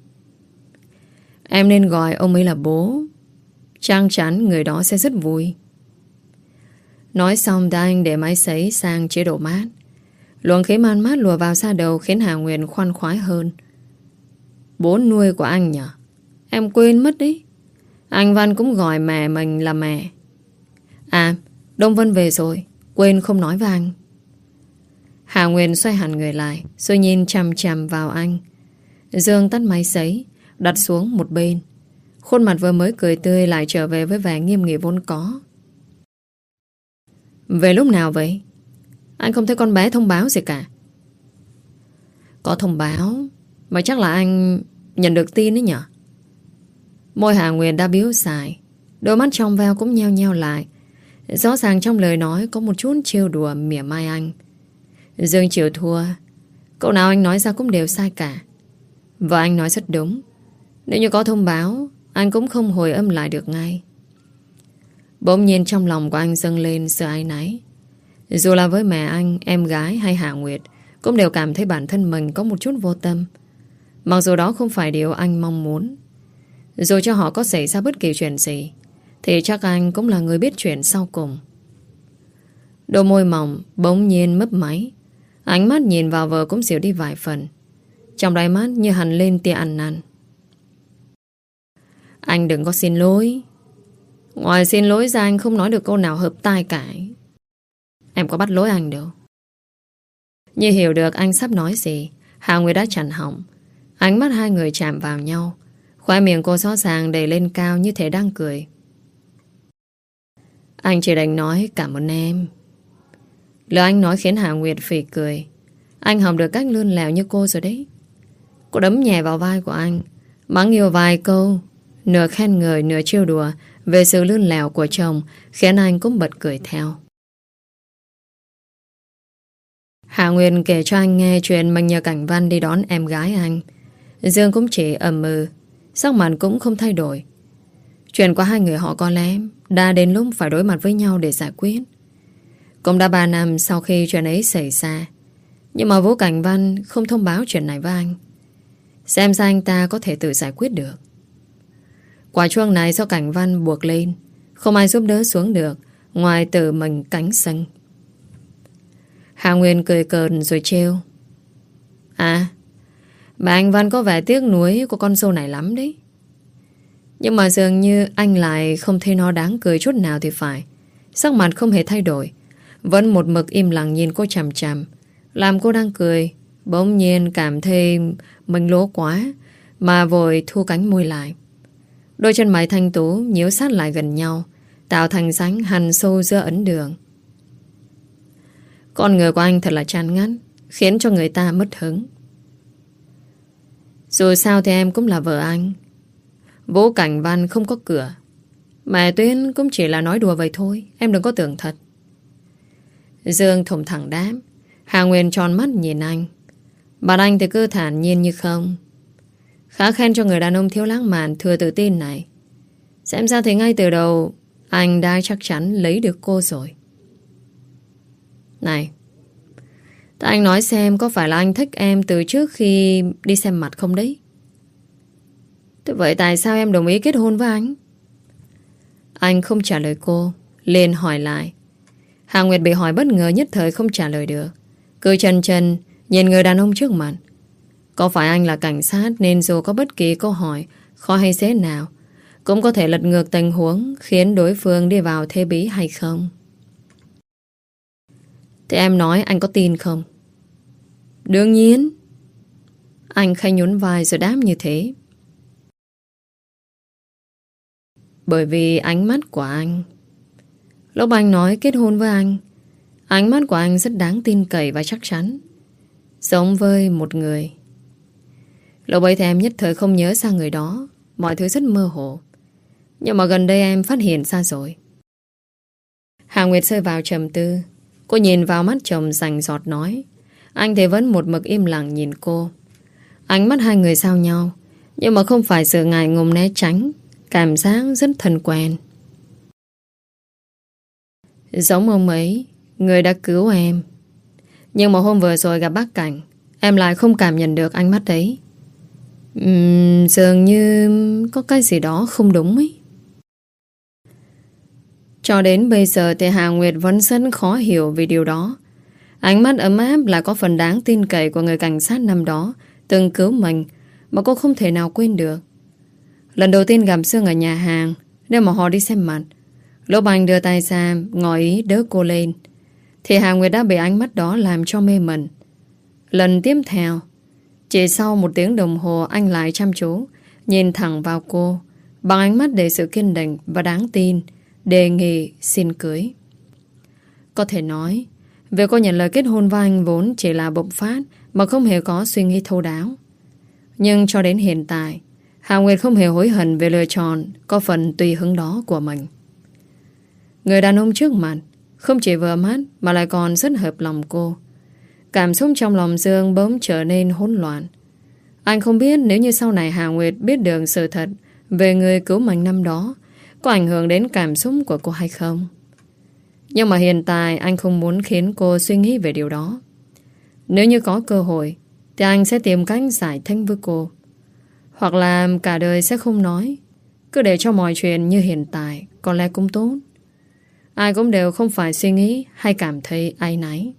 Em nên gọi ông ấy là bố. Chắc chắn người đó sẽ rất vui. Nói xong thì anh để máy sấy sang chế độ mát. Luồng khí man mát lùa vào da đầu khiến Hà Nguyên khoan khoái hơn. Bố nuôi của anh nhỉ? Em quên mất đấy. Anh Văn cũng gọi mẹ mình là mẹ. À, Đông Vân về rồi, quên không nói với anh. Hà Nguyên xoay hẳn người lại, rồi nhìn chằm chằm vào anh. Dương tắt máy sấy, đặt xuống một bên. Khuôn mặt vừa mới cười tươi lại trở về với vẻ nghiêm nghị vốn có. Về lúc nào vậy? Anh không thấy con bé thông báo gì cả. Có thông báo, mà chắc là anh nhận được tin đấy nhở? Môi Hà Nguyên đã biếu xài, đôi mắt trong veo cũng nheo nheo lại. Rõ ràng trong lời nói có một chút trêu đùa mỉa mai anh. Dương chịu thua. Câu nào anh nói ra cũng đều sai cả. Và anh nói rất đúng. Nếu như có thông báo, anh cũng không hồi âm lại được ngay. Bỗng nhiên trong lòng của anh dâng lên sự áy náy. Dù là với mẹ anh, em gái hay Hạ Nguyệt, cũng đều cảm thấy bản thân mình có một chút vô tâm. Mặc dù đó không phải điều anh mong muốn. Dù cho họ có xảy ra bất kỳ chuyện gì, thì chắc anh cũng là người biết chuyện sau cùng. Đôi môi mỏng bỗng nhiên mấp máy. Ánh mắt nhìn vào vợ cũng dịu đi vài phần. Trong đáy mắt như hằn lên tia ăn năn. Anh đừng có xin lỗi. Ngoài xin lỗi ra anh không nói được câu nào hợp tai cả. Em có bắt lỗi anh đâu. Như hiểu được anh sắp nói gì, Hà Nguyệt đã chặn họng. Ánh mắt hai người chạm vào nhau. Khóe miệng cô rõ ràng đầy lên cao như thể đang cười. Anh chỉ đành nói cảm ơn em. Lời anh nói khiến Hà Nguyệt phì cười. Anh học được cách lươn lẹo như cô rồi đấy. Cô đấm nhẹ vào vai của anh, mắng nhiều vài câu, nửa khen ngợi nửa trêu đùa về sự lươn lẹo của chồng, khiến anh cũng bật cười theo. Hà Nguyên kể cho anh nghe chuyện mình nhờ Cảnh Văn đi đón em gái anh. Dương cũng chỉ ậm ừ, sắc mặt cũng không thay đổi. Chuyện của hai người họ có lẽ đã đến lúc phải đối mặt với nhau để giải quyết. Cũng đã 3 năm sau khi chuyện ấy xảy ra, nhưng mà Vũ Cảnh Văn không thông báo chuyện này với anh. Xem ra anh ta có thể tự giải quyết được. Quả chuông này do Cảnh Văn buộc lên, không ai giúp đỡ xuống được ngoài tự mình cánh sân. Hà Nguyên cười cợt rồi trêu. À, bà anh Văn có vẻ tiếc nuối của con dâu này lắm đấy. Nhưng mà dường như anh lại không thấy nó đáng cười chút nào thì phải. Sắc mặt không hề thay đổi, vẫn một mực im lặng nhìn cô chằm chằm, làm cô đang cười. Bỗng nhiên cảm thấy mình lố quá, mà vội thu cánh môi lại. Đôi chân mày thanh tú nhíu sát lại gần nhau, tạo thành rãnh hằn sâu giữa ấn đường. Con người của anh thật là chán ngắt, khiến cho người ta mất hứng. Dù sao thì em cũng là vợ anh. Vũ Cảnh Văn không có cửa. Mẹ Tuyến cũng chỉ là nói đùa vậy thôi, em đừng có tưởng thật. Dương thủng thẳng đáp. Hà Nguyên tròn mắt nhìn anh. Bạn anh thì cứ thản nhiên như không. Khá khen cho người đàn ông thiếu lãng mạn thừa tự tin này. Xem ra thì ngay từ đầu anh đã chắc chắn lấy được cô rồi. Này, ta anh nói xem có phải là anh thích em từ trước khi đi xem mặt không đấy? Thế vậy tại sao em đồng ý kết hôn với anh? Anh không trả lời cô, liền hỏi lại. Hà Nguyệt bị hỏi bất ngờ nhất thời không trả lời được. Cứ chần chần nhìn người đàn ông trước mặt. Có phải anh là cảnh sát nên dù có bất kỳ câu hỏi khó hay dễ nào cũng có thể lật ngược tình huống khiến đối phương đi vào thế bí hay không? Thế em nói anh có tin không? Đương nhiên. Anh khẽ nhún vai rồi đáp như thế. Bởi vì ánh mắt của anh. Lúc anh nói kết hôn với anh, ánh mắt của anh rất đáng tin cậy và chắc chắn, giống với một người. Lúc ấy thì em nhất thời không nhớ ra người đó. Mọi thứ rất mơ hồ. Nhưng mà gần đây em phát hiện ra rồi. Hà Nguyệt rơi vào trầm tư. Cô nhìn vào mắt chồng rành rọt nói. Anh thì vẫn một mực im lặng nhìn cô. Ánh mắt hai người giao nhau, nhưng mà không phải sự ngại ngùng né tránh. Cảm giác rất thân quen. Giống ông ấy, người đã cứu em. Nhưng mà hôm vừa rồi gặp bác Cảnh, em lại không cảm nhận được ánh mắt đấy. Dường như có cái gì đó không đúng ấy. Cho đến bây giờ thì Hà Nguyệt vẫn rất khó hiểu về điều đó. Ánh mắt ấm áp là có phần đáng tin cậy của người cảnh sát năm đó từng cứu mình mà cô không thể nào quên được. Lần đầu tiên gặp Dương ở nhà hàng, nếu mà họ đi xem mặt, lúc anh đưa tay ra ngỏ ý đỡ cô lên, thì Hà Nguyệt đã bị ánh mắt đó làm cho mê mẩn. Lần tiếp theo, chỉ sau 1 tiếng đồng hồ, anh lại chăm chú nhìn thẳng vào cô bằng ánh mắt đầy sự kiên định và đáng tin, đề nghị xin cưới. Có thể nói, việc cô nhận lời kết hôn với anh vốn chỉ là bộc phát mà không hề có suy nghĩ thấu đáo. Nhưng cho đến hiện tại, Hà Nguyệt không hề hối hận về lựa chọn có phần tùy hứng đó của mình. Người đàn ông trước mặt không chỉ vừa mắt mà lại còn rất hợp lòng cô. Cảm xúc trong lòng Dương bỗng trở nên hỗn loạn. Anh không biết nếu như sau này Hà Nguyệt biết được sự thật về người cứu mình năm đó có ảnh hưởng đến cảm xúc của cô hay không. Nhưng mà hiện tại anh không muốn khiến cô suy nghĩ về điều đó. Nếu như có cơ hội thì anh sẽ tìm cách giải thích với cô. Hoặc là cả đời sẽ không nói, cứ để cho mọi chuyện như hiện tại có lẽ cũng tốt. Ai cũng đều không phải suy nghĩ hay cảm thấy áy náy.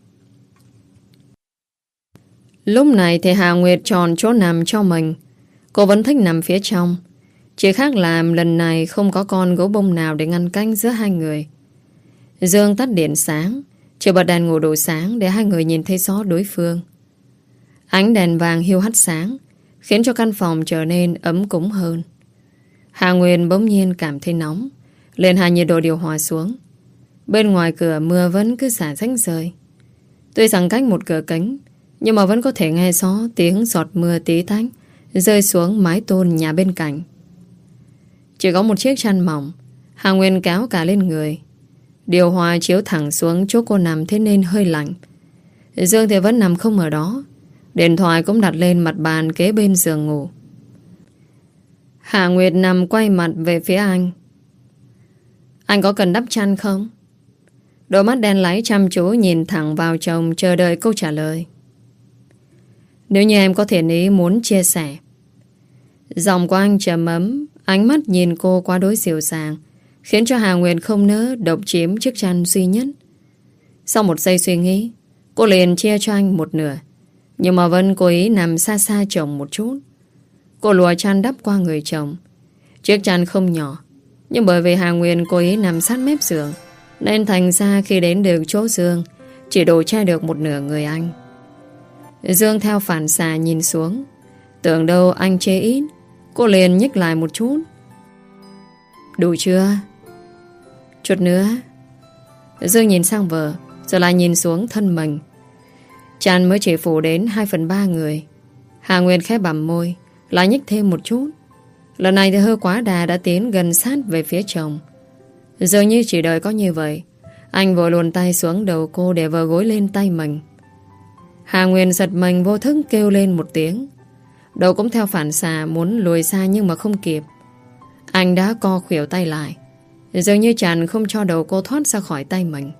Lúc này thì Hà Nguyệt chọn chỗ nằm cho mình. Cô vẫn thích nằm phía trong. Chỉ khác là lần này không có con gấu bông nào để ngăn cách giữa hai người. Dương tắt điện sáng, chỉ bật đèn ngủ đủ sáng để hai người nhìn thấy rõ đối phương. Ánh đèn vàng hiu hắt sáng khiến cho căn phòng trở nên ấm cúng hơn. Hà Nguyệt bỗng nhiên cảm thấy nóng, liền hạ nhiệt độ điều hòa xuống. Bên ngoài cửa mưa vẫn cứ xả rách rơi. Tuy rằng cách một cửa kính, nhưng mà vẫn có thể nghe rõ tiếng giọt mưa tí tách rơi xuống mái tôn nhà bên cạnh. Chỉ có một chiếc chăn mỏng, Hà Nguyên kéo cả lên người. Điều hòa chiếu thẳng xuống chỗ cô nằm, thế nên hơi lạnh. Dương thì vẫn nằm không ở đó. Điện thoại cũng đặt lên mặt bàn kế bên giường ngủ. Hà Nguyệt nằm quay mặt về phía anh. Anh có cần đắp chăn không? Đôi mắt đen láy chăm chú nhìn thẳng vào chồng, chờ đợi câu trả lời. Nếu như em có thiện ý muốn chia sẻ. Giọng của anh trầm ấm, ánh mắt nhìn cô quá đối dịu dàng, khiến cho Hà Nguyệt không nỡ độc chiếm chiếc chăn duy nhất. Sau một giây suy nghĩ, cô liền chia cho anh một nửa, nhưng mà vẫn cố ý nằm xa xa chồng một chút. Cô lùa chăn đắp qua người chồng. Chiếc chăn không nhỏ, nhưng bởi vì Hà Nguyệt cố ý nằm sát mép giường, nên thành ra khi đến được chỗ Dương, chỉ đủ che được một nửa người anh. Dương theo phản xạ nhìn xuống, tưởng đâu anh chê ít, cô liền nhích lại một chút. Đủ chưa? Chút nữa. Dương nhìn sang vợ, rồi lại nhìn xuống thân mình. Chăn mới chỉ phủ đến 2/3 người. Hà Nguyên khẽ bặm môi, lại nhích thêm một chút. Lần này thì hơi quá đà đã tiến gần sát về phía chồng. Dường như chỉ đợi có như vậy, anh vội luồn tay xuống đầu cô để vờ gối lên tay mình. Hà Nguyên giật mình vô thức kêu lên một tiếng. Đầu cũng theo phản xạ muốn lùi xa nhưng mà không kịp. Anh đã co khuỷu tay lại, dường như chàng không cho đầu cô thoát ra khỏi tay mình.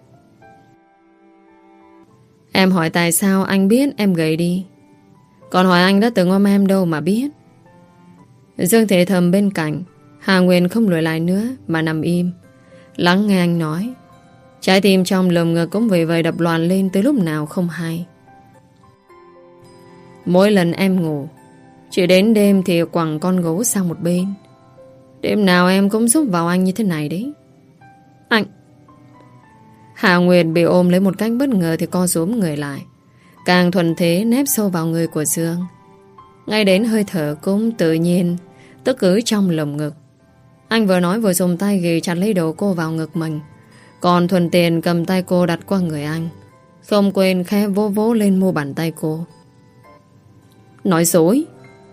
Em hỏi tại sao anh biết em gầy đi, còn hỏi anh đã từng ôm em đâu mà biết. Dương thì thầm bên cạnh. Hà Nguyên không lùi lại nữa mà nằm im, lắng nghe anh nói. Trái tim trong lồng ngực cũng vì vậy đập loạn lên tới lúc nào không hay. Mỗi lần em ngủ, chỉ đến đêm thì quẳng con gấu sang một bên. Đêm nào em cũng giúp vào anh như thế này đấy. Anh... Hà Nguyệt bị ôm lấy một cách bất ngờ thì co rúm người lại, càng thuần thế nép sâu vào người của Dương. Ngay đến hơi thở cũng tự nhiên tức cứ trong lồng ngực. Anh vừa nói vừa dùng tay ghì chặt lấy đầu cô vào ngực mình, còn thuần tiền cầm tay cô đặt qua người anh, không quên khẽ vỗ vỗ lên mu bàn tay cô. Nói dối.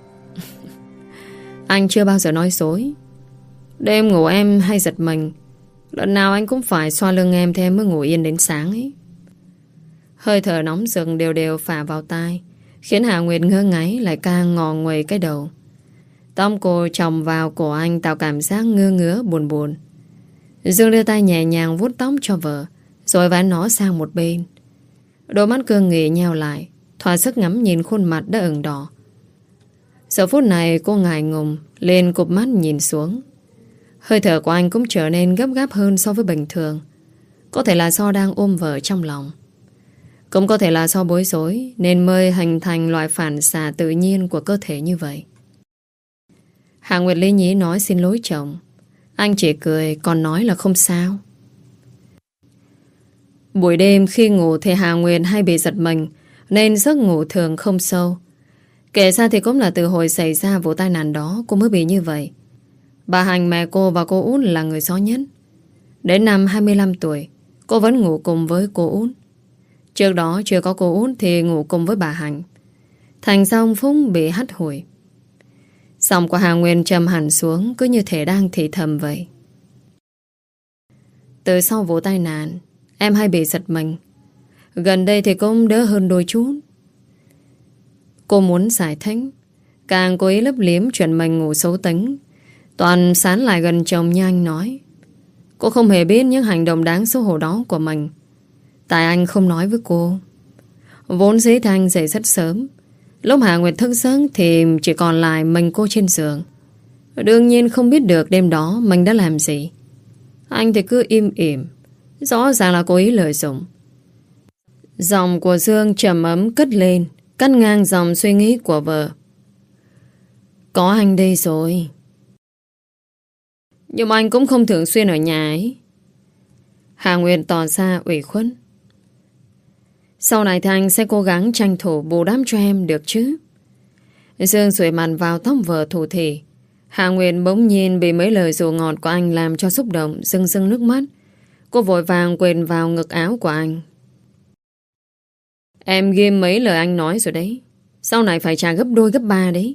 Anh chưa bao giờ nói dối. Đêm ngủ em hay giật mình, lần nào anh cũng phải xoa lưng em thì em mới ngủ yên đến sáng ấy. Hơi thở nóng rực đều đều phả vào tai, khiến Hà Nguyệt ngơ ngáy lại càng ngò nguậy cái đầu. Tóc cô chồng vào cổ anh tạo cảm giác ngơ ngứa buồn buồn. Dương đưa tay nhẹ nhàng vuốt tóc cho vợ, rồi vén nó sang một bên. Đôi mắt cương nghị nheo lại, thỏa sức ngắm nhìn khuôn mặt đã ửng đỏ. Giờ phút này cô ngại ngùng lên cụp mắt nhìn xuống. Hơi thở của anh cũng trở nên gấp gáp hơn so với bình thường. Có thể là do đang ôm vợ trong lòng, cũng có thể là do bối rối nên mới hình thành loại phản xạ tự nhiên của cơ thể như vậy. Hà Nguyệt lý nhí nói xin lỗi chồng. Anh chỉ cười còn nói là không sao. Buổi đêm khi ngủ thì Hà Nguyệt hay bị giật mình, nên giấc ngủ thường không sâu. Kể ra thì cũng là từ hồi xảy ra vụ tai nạn đó cô mới bị như vậy. Bà Hành, mẹ cô và cô Út là người rõ nhất. Đến năm 25 tuổi cô vẫn ngủ cùng với cô Út. Trước đó chưa có cô Út thì ngủ cùng với bà Hành. Thành ra ông Phúc bị hắt hủi. Giọng của Hà Nguyên trầm hẳn xuống, cứ như thể đang thì thầm vậy. Từ sau vụ tai nạn em hay bị giật mình. Gần đây thì cũng đỡ hơn đôi chút. Cô muốn giải thích, càng cố ý lấp liếm chuyện mình ngủ xấu tính. Toàn sán lại gần chồng như anh nói. Cô không hề biết những hành động đáng xấu hổ đó của mình, tại anh không nói với cô. Vốn dĩ thì anh dậy rất sớm. Lúc Hà Nguyệt thức giấc thì chỉ còn lại mình cô trên giường. Đương nhiên không biết được đêm đó mình đã làm gì. Anh thì cứ im ỉm, rõ ràng là cố ý lợi dụng. Giọng của Dương trầm ấm cất lên, cắt ngang dòng suy nghĩ của vợ. Có anh đây rồi. Nhưng mà anh cũng không thường xuyên ở nhà ấy. Hà Nguyệt tỏ ra ủy khuất. Sau này thì anh sẽ cố gắng tranh thủ bù đắp cho em được chứ. Dương sưởi mặt vào tóc vợ thủ thỉ. Hà Nguyệt bỗng nhiên bị mấy lời dụ ngọt của anh làm cho xúc động, rưng rưng nước mắt. Cô vội vàng quên vào ngực áo của anh. Em ghim mấy lời anh nói rồi đấy. Sau này phải trả gấp đôi gấp ba đấy.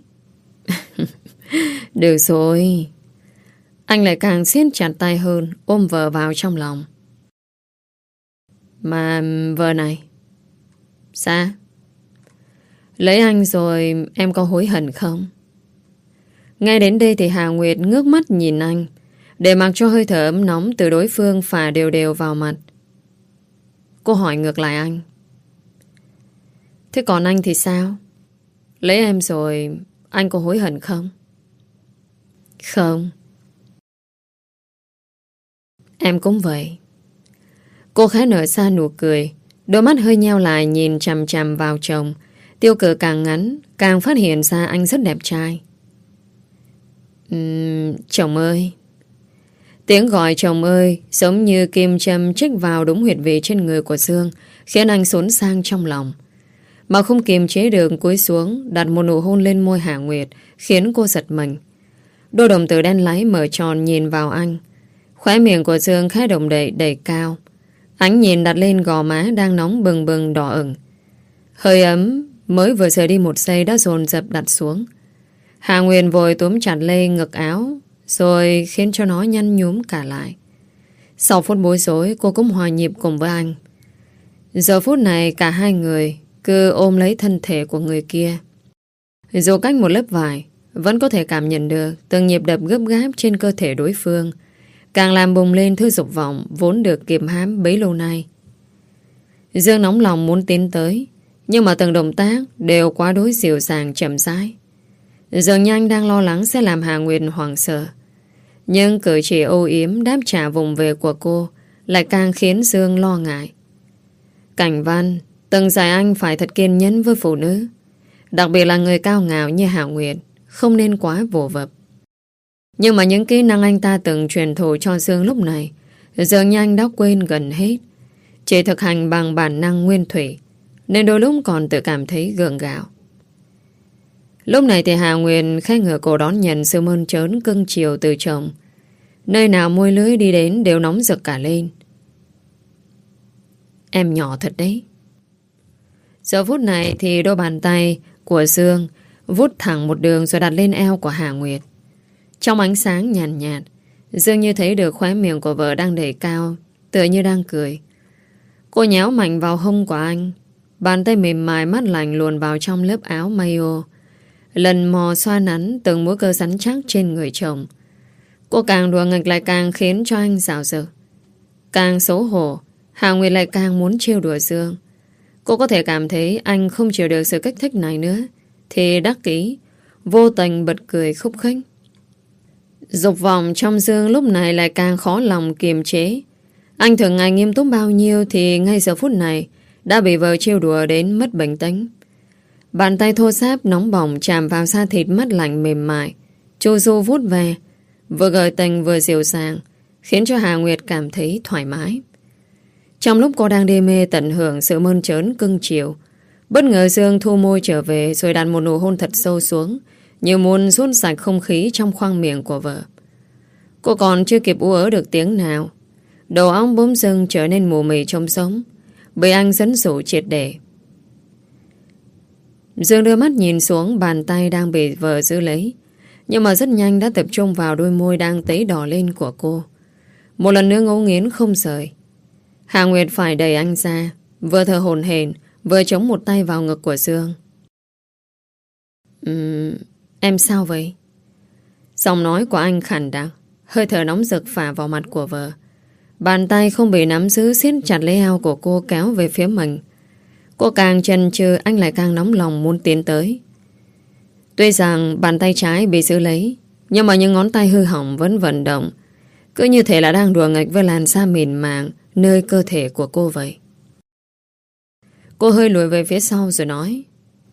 Được rồi. Anh lại càng siết chặt tay hơn, ôm vợ vào trong lòng. Mà vợ này, sao? Lấy anh rồi em có hối hận không? Ngay đến đây thì Hà Nguyệt ngước mắt nhìn anh, để mặc cho hơi thở ấm nóng từ đối phương phả đều đều vào mặt. Cô hỏi ngược lại anh. Thế còn anh thì sao? Lấy em rồi anh có hối hận không? Không. Em cũng vậy. Cô khẽ nở ra nụ cười, đôi mắt hơi nheo lại nhìn chằm chằm vào chồng. Tiêu cự càng ngắn, càng phát hiện ra anh rất đẹp trai. Chồng ơi. Tiếng gọi chồng ơi giống như kim châm chích vào đúng huyệt vị trên người của Dương, khiến anh xốn sang trong lòng. Mà không kiềm chế được cúi xuống, đặt một nụ hôn lên môi Hà Nguyệt, khiến cô giật mình. Đôi đồng tử đen láy mở tròn nhìn vào anh. Khóe miệng của Dương khẽ động đậy đầy cao. Ánh nhìn đặt lên gò má đang nóng bừng bừng đỏ ửng. Hơi ấm mới vừa rời đi một giây đã dồn dập đặt xuống. Hà Nguyên vội túm chặt lên ngực áo, rồi khiến cho nó nhăn nhúm cả lại. Sau phút bối rối, cô cũng hòa nhịp cùng với anh. Giờ phút này cả hai người cứ ôm lấy thân thể của người kia. Dù cách một lớp vải, vẫn có thể cảm nhận được từng nhịp đập gấp gáp trên cơ thể đối phương, càng làm bùng lên thứ dục vọng vốn được kiềm hãm bấy lâu nay. Dương nóng lòng muốn tiến tới, nhưng mà từng động tác đều quá đối dịu dàng chậm rãi. Dường như anh đang lo lắng sẽ làm Hà Nguyệt hoảng sợ. Nhưng cử chỉ âu yếm đáp trả vùng về của cô lại càng khiến Dương lo ngại. Cảnh Văn từng dạy anh phải thật kiên nhẫn với phụ nữ, đặc biệt là người cao ngạo như Hà Nguyệt, không nên quá vồ vập. Nhưng mà những kỹ năng anh ta từng truyền thụ cho Dương lúc này dường như anh đã quên gần hết, chỉ thực hành bằng bản năng nguyên thủy, nên đôi lúc còn tự cảm thấy gượng gạo. Lúc này thì Hà Nguyên khẽ ngửa cổ đón nhận sự mơn trớn cưng chiều từ chồng. Nơi nào môi lưới đi đến đều nóng rực cả lên. Em nhỏ thật đấy. Giờ phút này thì đôi bàn tay của Dương vút thẳng một đường rồi đặt lên eo của Hà Nguyệt. Trong ánh sáng nhàn nhạt, Dương như thấy được khóe miệng của vợ đang đẩy cao, tựa như đang cười. Cô nhéo mạnh vào hông của anh. Bàn tay mềm mại mát lạnh luồn vào trong lớp áo mayo, lần mò xoa nắn từng múi cơ rắn chắc trên người chồng. Cô càng đùa nghịch lại càng khiến cho anh dạo dực. Càng xấu hổ, Hà Nguyệt lại càng muốn trêu đùa Dương. Cô có thể cảm thấy anh không chịu được sự kích thích này nữa, thì đắc ý, vô tình bật cười khúc khích. Dục vọng trong Dương lúc này lại càng khó lòng kiềm chế. Anh thường ngày nghiêm túc bao nhiêu thì ngay giờ phút này đã bị vợ trêu đùa đến mất bình tĩnh. Bàn tay thô ráp nóng bỏng chạm vào da thịt mát lạnh mềm mại, chu du vuốt về, vừa gợi tình vừa dịu dàng, khiến cho Hà Nguyệt cảm thấy thoải mái. Trong lúc cô đang đê mê tận hưởng sự mơn trớn cưng chiều, bất ngờ Dương thu môi trở về rồi đặt một nụ hôn thật sâu xuống, như muốn rút sạch không khí trong khoang miệng của vợ. Cô còn chưa kịp ú ớ được tiếng nào, đầu óc bỗng dưng trở nên mù mị trống sống, bị anh dẫn dụ triệt để. Dương đưa mắt nhìn xuống bàn tay đang bị vợ giữ lấy, nhưng mà rất nhanh đã tập trung vào đôi môi đang tấy đỏ lên của cô. Một lần nữa ngấu nghiến không rời. Hà Nguyệt phải đẩy anh ra, vừa thở hổn hển, vừa chống một tay vào ngực của Dương. Em sao vậy? Giọng nói của anh khàn đặc, hơi thở nóng rực phả vào mặt của vợ. Bàn tay không bị nắm giữ siết chặt lấy eo của cô kéo về phía mình. Cô càng chần chừ, anh lại càng nóng lòng muốn tiến tới. Tuy rằng bàn tay trái bị giữ lấy, nhưng mà những ngón tay hư hỏng vẫn vận động, cứ như thể là đang đùa nghịch với làn da mịn màng nơi cơ thể của cô vậy. Cô hơi lùi về phía sau rồi nói: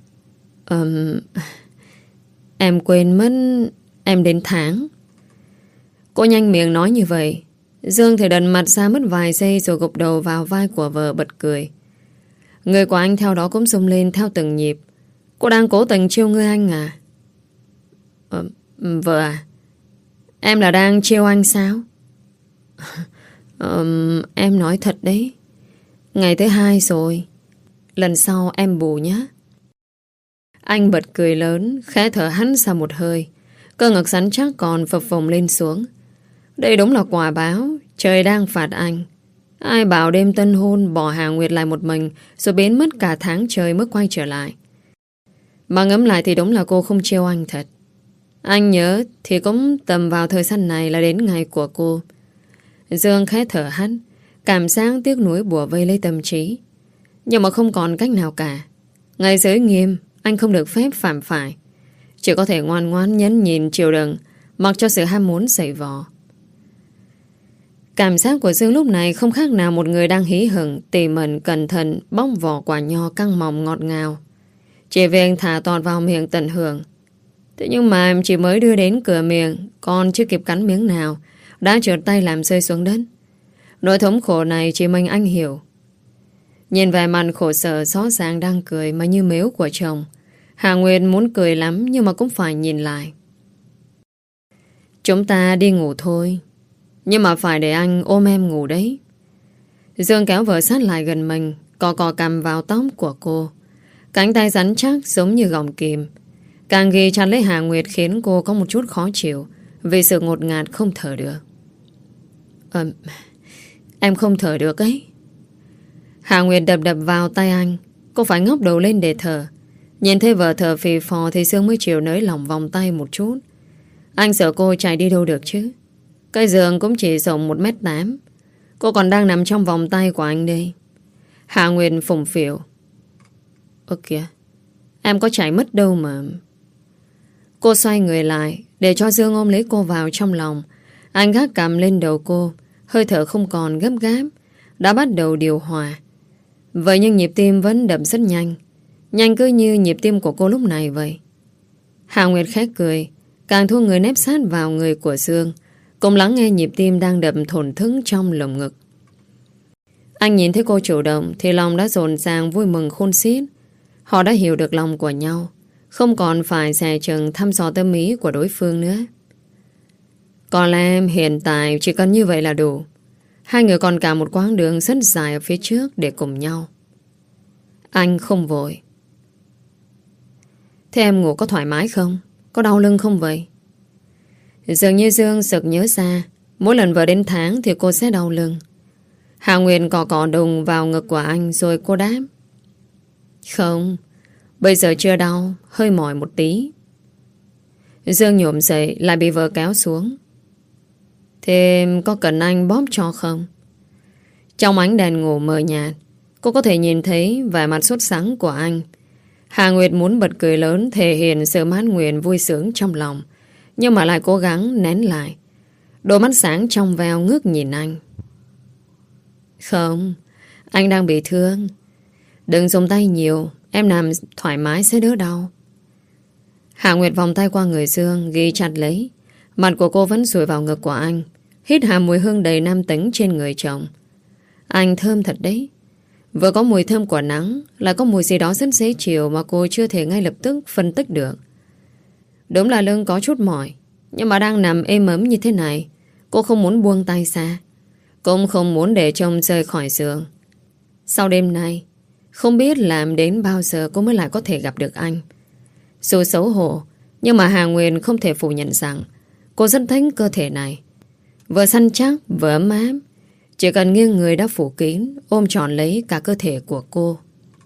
Em quên mất em đến tháng. Cô nhanh miệng nói như vậy. Dương thì đần mặt ra mất vài giây rồi gục đầu vào vai của vợ bật cười. Người của anh theo đó cũng rung lên theo từng nhịp. Cô đang cố tình trêu ngươi anh à? Vợ à, em là đang trêu anh sao? Em nói thật đấy. Ngày thứ 2 rồi, lần sau em bù nhé. Anh bật cười lớn, khẽ thở hắt ra một hơi. Cơ ngực rắn chắc còn phập phồng lên xuống. Đây đúng là quả báo, trời đang phạt anh. Ai bảo đêm tân hôn bỏ Hà Nguyệt lại một mình, rồi biến mất cả tháng trời mới quay trở lại. Mà ngẫm lại thì đúng là cô không trêu anh thật. Anh nhớ thì cũng tầm vào thời gian này là đến ngày của cô. Dương khẽ thở hắt, cảm giác tiếc nuối bủa vây lấy tâm trí. Nhưng mà không còn cách nào cả. Ngày giới nghiêm, anh không được phép phạm phải. Chỉ có thể ngoan ngoãn nhẫn nhịn chịu đựng, mặc cho sự ham muốn xảy vò. Cảm giác của Dương lúc này không khác nào một người đang hí hửng, tỉ mẩn cẩn thận bóc vỏ quả nho căng mọng ngọt ngào. Chỉ vì anh thả tọt vào miệng tận hưởng. Thế nhưng mà em chỉ mới đưa đến cửa miệng, còn chưa kịp cắn miếng nào, đã trượt tay làm rơi xuống đất. Nỗi thống khổ này chỉ mình anh hiểu. Nhìn vẻ mặt khổ sở rõ ràng đang cười mà như mếu của chồng, Hà Nguyệt muốn cười lắm nhưng mà cũng phải nhìn lại. Chúng ta đi ngủ thôi, nhưng mà phải để anh ôm em ngủ đấy. Dương kéo vợ sát lại gần mình, cò cằm vào tóc của cô. Cánh tay rắn chắc giống như gọng kìm. Càng ghi chặt lấy Hà Nguyệt khiến cô có một chút khó chịu vì sự ngột ngạt không thở được. Em không thở được ấy. Hà Nguyệt đập vào tay anh. Cô phải ngóc đầu lên để thở. Nhìn thấy vợ thở phì phò thì Dương mới chịu nới lỏng vòng tay một chút. Anh sợ cô chạy đi đâu được chứ. Cái giường cũng chỉ rộng 1m8. Cô còn đang nằm trong vòng tay của anh đây. Hà Nguyệt phùng phịu. Ơ kìa, em có chạy mất đâu mà. Cô xoay người lại để cho Dương ôm lấy cô vào trong lòng. Anh gác cằm lên đầu cô. Hơi thở không còn gấp gáp, đã bắt đầu điều hòa. Vậy nhưng nhịp tim vẫn đập rất nhanh. Nhanh cứ như nhịp tim của cô lúc này vậy. Hà Nguyệt khét cười, càng thu người nép sát vào người của Dương, cùng lắng nghe nhịp tim đang đập thổn thức trong lồng ngực. Anh nhìn thấy cô chủ động thì lòng đã dồn dàng vui mừng khôn xiết. Họ đã hiểu được lòng của nhau, không còn phải dè chừng thăm dò tâm ý của đối phương nữa. Có lẽ hiện tại chỉ cần như vậy là đủ. Hai người còn cả một quãng đường rất dài ở phía trước để cùng nhau. Anh không vội. Thế em ngủ có thoải mái không? Có đau lưng không vậy? Dường như Dương sực nhớ ra, mỗi lần vừa đến tháng thì cô sẽ đau lưng. Hà Nguyệt cọ đùng vào ngực của anh rồi cô đáp. Không, bây giờ chưa đau, hơi mỏi một tí. Dương nhổm dậy lại bị vợ kéo xuống. Thế có cần anh bóp cho không? Trong ánh đèn ngủ mờ nhạt, cô có thể nhìn thấy vẻ mặt sốt sắng của anh. Hà Nguyệt muốn bật cười lớn thể hiện sự mãn nguyện vui sướng trong lòng, nhưng mà lại cố gắng nén lại. Đôi mắt sáng trong veo ngước nhìn anh. Không, anh đang bị thương. Đừng dùng tay nhiều, em nằm thoải mái sẽ đỡ đau. Hà Nguyệt vòng tay qua người Dương, ghi chặt lấy. Mặt của cô vẫn sủi vào ngực của anh, hít hà mùi hương đầy nam tính trên người chồng. Anh thơm thật đấy. Vừa có mùi thơm của nắng, lại có mùi gì đó rất dễ chịu mà cô chưa thể ngay lập tức phân tích được. Đúng là lưng có chút mỏi, nhưng mà đang nằm êm ấm như thế này, cô không muốn buông tay ra, cũng không muốn để chồng rời khỏi giường. Sau đêm nay, không biết làm đến bao giờ cô mới lại có thể gặp được anh. Dù xấu hổ, nhưng mà Hà Nguyên không thể phủ nhận rằng cô rất thích cơ thể này. Vừa săn chắc, vừa ấm áp. Chỉ cần nghiêng người đã phủ kín, ôm trọn lấy cả cơ thể của cô.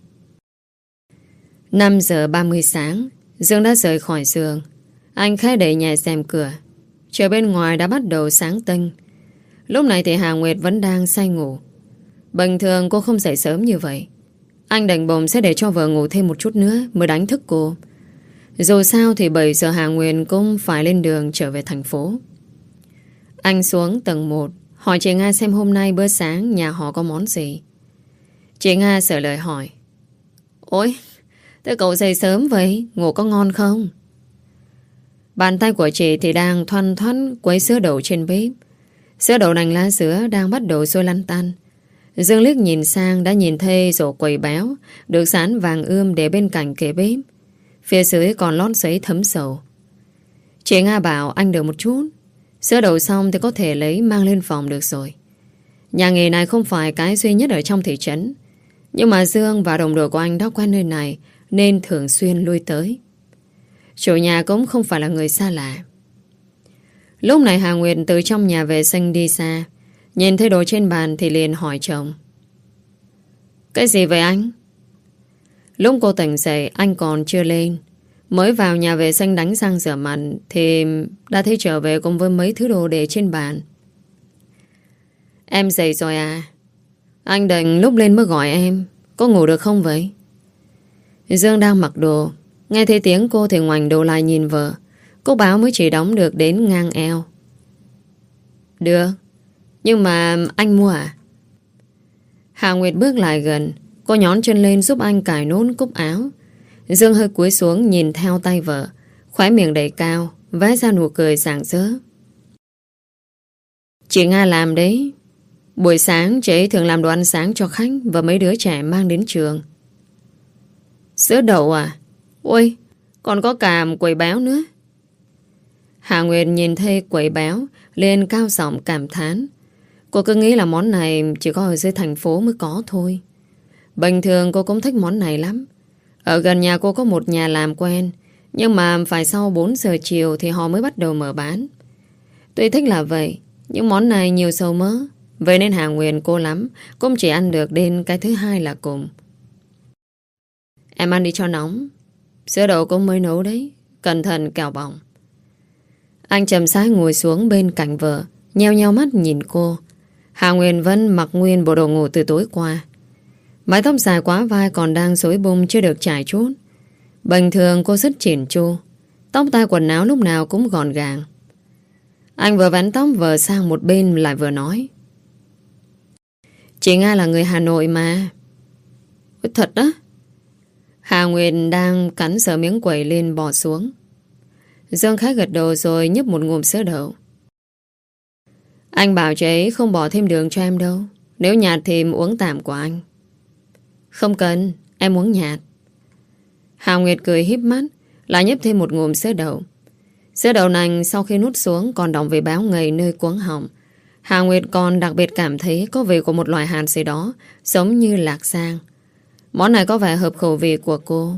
5 giờ 30 sáng, Dương đã rời khỏi giường. Anh khẽ đẩy nhẹ rèm cửa. Trời bên ngoài đã bắt đầu sáng tinh. Lúc này thì Hà Nguyệt vẫn đang say ngủ. Bình thường cô không dậy sớm như vậy. Anh đành bồng sẽ để cho vợ ngủ thêm một chút nữa mới đánh thức cô. Dù sao thì 7 giờ Hà Nguyệt cũng phải lên đường trở về thành phố. Anh xuống tầng 1, hỏi chị Nga xem hôm nay bữa sáng nhà họ có món gì. Chị Nga sợ lời hỏi. Ôi, thế cậu dậy sớm vậy, ngủ có ngon không? Bàn tay của chị thì đang thoăn thoắt quấy sữa đậu trên bếp. Sữa đậu nành lá sữa đang bắt đầu sôi lăn tăn. Dương liếc nhìn sang đã nhìn thấy rổ quầy béo được dán vàng ươm để bên cạnh kệ bếp. Phía dưới còn lót giấy thấm sầu. Chị Nga bảo anh đợi một chút, sữa đậu xong thì có thể lấy mang lên phòng được rồi. Nhà nghề này không phải cái duy nhất ở trong thị trấn, nhưng mà Dương và đồng đội của anh đã quen nơi này nên thường xuyên lui tới. Chủ nhà cũng không phải là người xa lạ. Lúc này Hà Nguyệt từ trong nhà vệ sinh đi xa, nhìn thấy đồ trên bàn thì liền hỏi chồng. Cái gì vậy anh? Lúc cô tỉnh dậy anh còn chưa lên. Mới vào nhà vệ sinh đánh răng rửa mặt thì đã thấy trở về cùng với mấy thứ đồ để trên bàn. Em dậy rồi à? Anh định lúc lên mới gọi em. Có ngủ được không vậy? Dương đang mặc đồ. Nghe thấy tiếng cô thì ngoảnh đầu lại nhìn vợ. Cúc áo mới chỉ đóng được đến ngang eo. Được. Nhưng mà anh mua à? Hà Nguyệt bước lại gần. Cô nhón chân lên giúp anh cài nốt cúc áo. Dương hơi cúi xuống nhìn theo tay vợ, khóe miệng đầy cao, vẽ ra nụ cười rạng rỡ. Chị Nga làm đấy. Buổi sáng chị ấy thường làm đồ ăn sáng cho khách và mấy đứa trẻ mang đến trường. Sữa đậu à? Ôi, còn có cả quầy béo nữa. Hà Nguyệt nhìn thấy quầy béo lên cao giọng cảm thán. Cô cứ nghĩ là món này chỉ có ở dưới thành phố mới có thôi. Bình thường cô cũng thích món này lắm. Ở gần nhà cô có một nhà làm quen, nhưng mà phải sau 4 giờ chiều thì họ mới bắt đầu mở bán. Tuy thích là vậy, nhưng món này nhiều dầu mỡ, vậy nên Hà Nguyệt cô lắm cũng chỉ ăn được đến cái thứ hai là cùng. Em ăn đi cho nóng. Sữa đậu cũng mới nấu đấy, cẩn thận kẻo bỏng. Anh chậm rãi ngồi xuống bên cạnh vợ, nheo nheo mắt nhìn cô. Hà Nguyệt vẫn mặc nguyên bộ đồ ngủ từ tối qua. Mái tóc dài quá vai còn đang rối bung chưa được chải chút. Bình thường cô rất chỉn chu, tóc tai quần áo lúc nào cũng gọn gàng. Anh vừa vén tóc vợ sang một bên lại vừa nói. Chị Nga là người Hà Nội mà. Thật đó. Hà Nguyệt đang cắn sờ miếng quẩy lên bỏ xuống. Dương khá gật đầu rồi nhấp một ngụm sữa đậu. Anh bảo chị ấy không bỏ thêm đường cho em đâu. Nếu nhạt thì uống tạm của anh. Không cần, em uống nhạt. Hà Nguyệt cười híp mắt, lại nhấp thêm một ngụm sữa đậu. Sữa đậu nành sau khi nuốt xuống còn đọng vị béo ngậy nơi cuống họng. Hà Nguyệt còn đặc biệt cảm thấy có vị của một loại hạt gì đó giống như lạc giang. Món này có vẻ hợp khẩu vị của cô.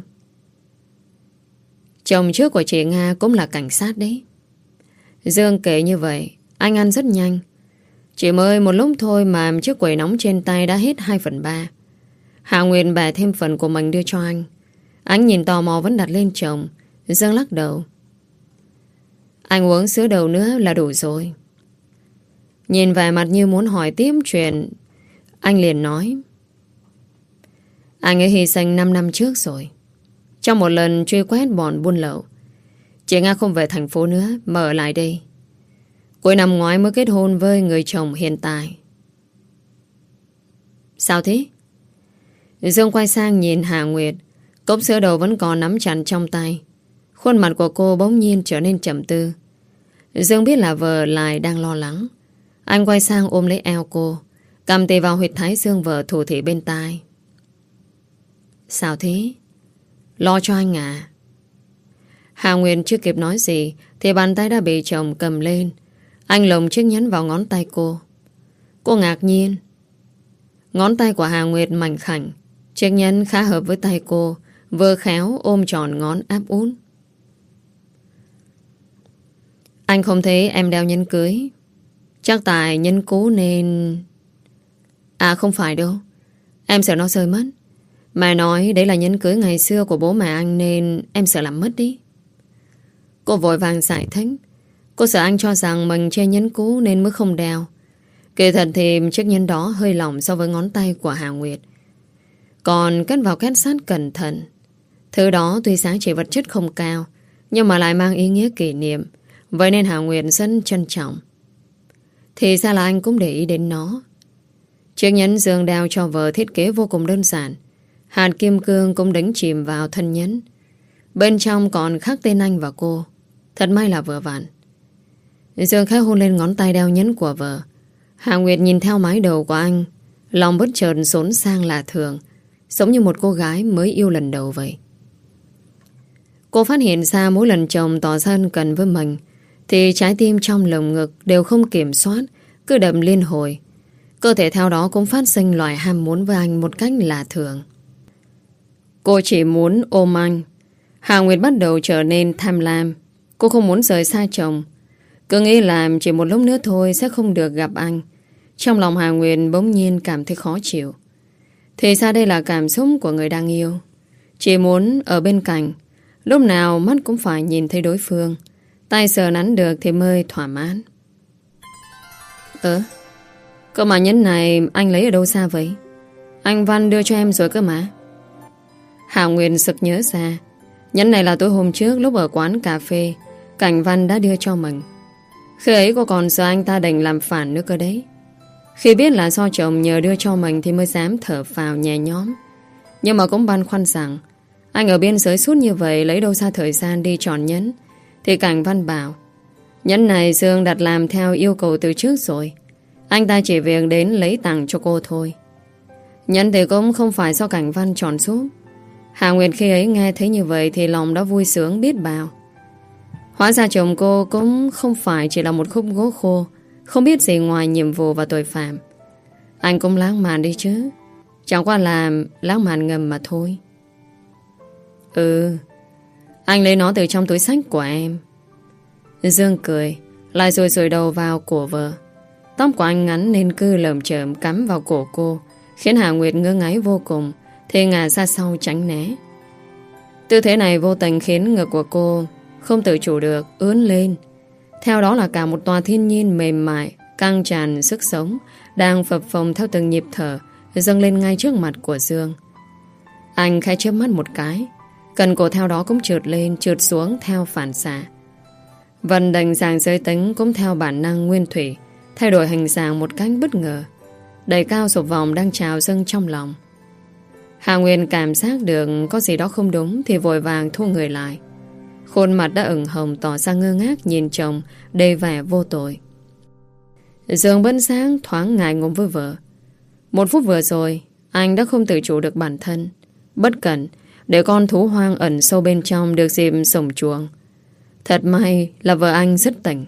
Chồng trước của chị Nga cũng là cảnh sát đấy. Dương kể như vậy, anh ăn rất nhanh. Chỉ mới một lúc thôi mà chiếc quẩy nóng trên tay đã hết 2/3. Hà Nguyệt bẻ thêm phần của mình đưa cho anh. Anh nhìn tò mò vẫn đặt lên chồng. Dương lắc đầu. Anh uống sữa đậu nữa là đủ rồi. Nhìn vẻ mặt như muốn hỏi tiếp chuyện, anh liền nói. Anh ấy hy sinh 5 năm trước rồi. Trong một lần truy quét bọn buôn lậu. Chị Nga không về thành phố nữa mà ở lại đây. Cuối năm ngoái mới kết hôn với người chồng hiện tại. Sao thế? Dương quay sang nhìn Hà Nguyệt. Cốc sữa đậu vẫn còn nắm chặt trong tay. Khuôn mặt của cô bỗng nhiên trở nên trầm tư. Dương biết là vợ lại đang lo lắng. Anh quay sang ôm lấy eo cô, cầm tay vào huyệt thái dương vợ thủ thỉ bên tai. Sao thế? Lo cho anh à? Hà Nguyên chưa kịp nói gì thì bàn tay đã bị chồng cầm lên. Anh lồng chiếc nhẫn vào ngón tay cô. Cô ngạc nhiên. Ngón tay của Hà Nguyệt mảnh khảnh. Chiếc nhẫn khá hợp với tay cô, vừa khéo ôm tròn ngón áp út. Anh không thấy em đeo nhẫn cưới. Chắc tại nhẫn cũ nên... À không phải đâu. Em sợ nó rơi mất. Mà nói đấy là nhẫn cưới ngày xưa của bố mẹ anh nên em sợ làm mất đi. Cô vội vàng giải thích. Cô sợ anh cho rằng mình chơi nhẫn cũ nên mới không đeo. Kỳ thật thì chiếc nhẫn đó hơi lỏng so với ngón tay của Hà Nguyệt. Còn cất vào két sắt cẩn thận. Thứ đó tuy giá trị vật chất không cao, nhưng mà lại mang ý nghĩa kỷ niệm. Vậy nên Hà Nguyệt rất trân trọng. Thì ra là anh cũng để ý đến nó. Chiếc nhẫn Dương đeo cho vợ thiết kế vô cùng đơn giản. Hạt kim cương cũng đánh chìm vào thân nhẫn. Bên trong còn khắc tên anh và cô. Thật may là vừa vặn. Dương khẽ hôn lên ngón tay đeo nhẫn của vợ. Hà Nguyệt nhìn theo mái đầu của anh, lòng bất chợt xốn sang lạ thường, giống như một cô gái mới yêu lần đầu vậy. Cô phát hiện ra mỗi lần chồng tỏ ra ân cần với mình thì trái tim trong lồng ngực đều không kiểm soát, cứ đập liên hồi. Cơ thể theo đó cũng phát sinh loại ham muốn với anh một cách lạ thường. Cô chỉ muốn ôm anh. Hà Nguyệt bắt đầu trở nên tham lam. Cô không muốn rời xa chồng. Cứ nghĩ là chỉ một lúc nữa thôi sẽ không được gặp anh. Trong lòng Hà Nguyệt bỗng nhiên cảm thấy khó chịu. Thì ra đây là cảm xúc của người đang yêu. Chỉ muốn ở bên cạnh, lúc nào mắt cũng phải nhìn thấy đối phương. Tay sờ nắn được thì mới thỏa mãn. Cơ mà nhẫn này anh lấy ở đâu xa vậy? Anh Văn đưa cho em rồi cơ mà. Hà Nguyên sực nhớ ra. Nhẫn này là tối hôm trước lúc ở quán cà phê Cảnh Văn đã đưa cho mình. Khi ấy cô còn sợ anh ta định làm phản nữa cơ đấy. Khi biết là do chồng nhờ đưa cho mình thì mới dám thở phào nhẹ nhõm. Nhưng mà cũng băn khoăn rằng anh ở biên giới suốt như vậy lấy đâu ra thời gian đi chọn nhẫn. Thì Cảnh Văn bảo nhẫn này Dương đặt làm theo yêu cầu từ trước rồi. Anh ta chỉ việc đến lấy tặng cho cô thôi. Nhẫn thì cũng không phải do Cảnh Văn chọn giúp. Hà Nguyệt khi ấy nghe thấy như vậy thì lòng đã vui sướng biết bao. Hóa ra chồng cô cũng không phải chỉ là một khúc gỗ khô, không biết gì ngoài nhiệm vụ và tội phạm. Anh cũng lãng mạn đi chứ. Chẳng qua là lãng mạn ngầm mà thôi. Anh lấy nó từ trong túi xách của em. Dương cười, lại rồi đầu vào cổ vợ. Tóc của anh ngắn nên cứ lởm chởm cắm vào cổ cô, khiến Hà Nguyệt ngơ ngáy vô cùng, thì ngả ra sau tránh né. Tư thế này vô tình khiến ngực của cô không tự chủ được ướn lên. Theo đó là cả một tòa thiên nhiên mềm mại, căng tràn sức sống, đang phập phồng theo từng nhịp thở, dâng lên ngay trước mặt của Dương. Anh khẽ chớp mắt một cái, cần cổ theo đó cũng trượt lên, trượt xuống theo phản xạ. Vần đành dàng giới tính cũng theo bản năng nguyên thủy, thay đổi hình dạng một cách bất ngờ, đẩy cao dục vọng đang trào dâng trong lòng. Hà Nguyên cảm giác được có gì đó không đúng thì vội vàng thu người lại. Khuôn mặt đã ửng hồng tỏ ra ngơ ngác nhìn chồng đầy vẻ vô tội. Dương bấn sáng thoáng ngại ngùng với vợ. Một phút vừa rồi anh đã không tự chủ được bản thân, bất cẩn để con thú hoang ẩn sâu bên trong được dịp sổng chuồng. Thật may là vợ anh rất tỉnh.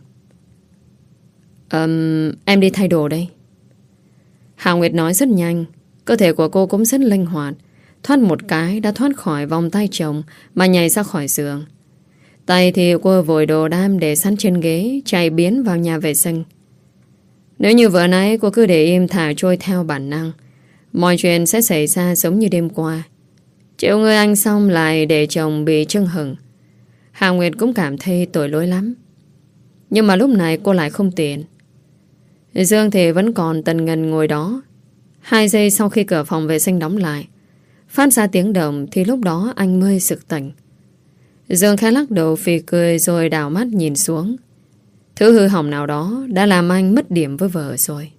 Em đi thay đồ đây. Hà Nguyệt nói rất nhanh. Cơ thể của cô cũng rất linh hoạt. Thoát một cái đã thoát khỏi vòng tay chồng mà nhảy ra khỏi giường. Tay thì cô vội đồ đam để sẵn trên ghế, chạy biến vào nhà vệ sinh. Nếu như vừa nãy cô cứ để im thả trôi theo bản năng, mọi chuyện sẽ xảy ra giống như đêm qua. Chịu người anh xong lại để chồng bị chưng hửng. Hà Nguyệt cũng cảm thấy tội lỗi lắm. Nhưng mà lúc này cô lại không tiện. Dương thì vẫn còn tần ngần ngồi đó. 2 giây sau khi cửa phòng vệ sinh đóng lại, phát ra tiếng động thì lúc đó anh mới sực tỉnh. Dương khẽ lắc đầu phì cười rồi đảo mắt nhìn xuống. Thứ hư hỏng nào đó đã làm anh mất điểm với vợ rồi.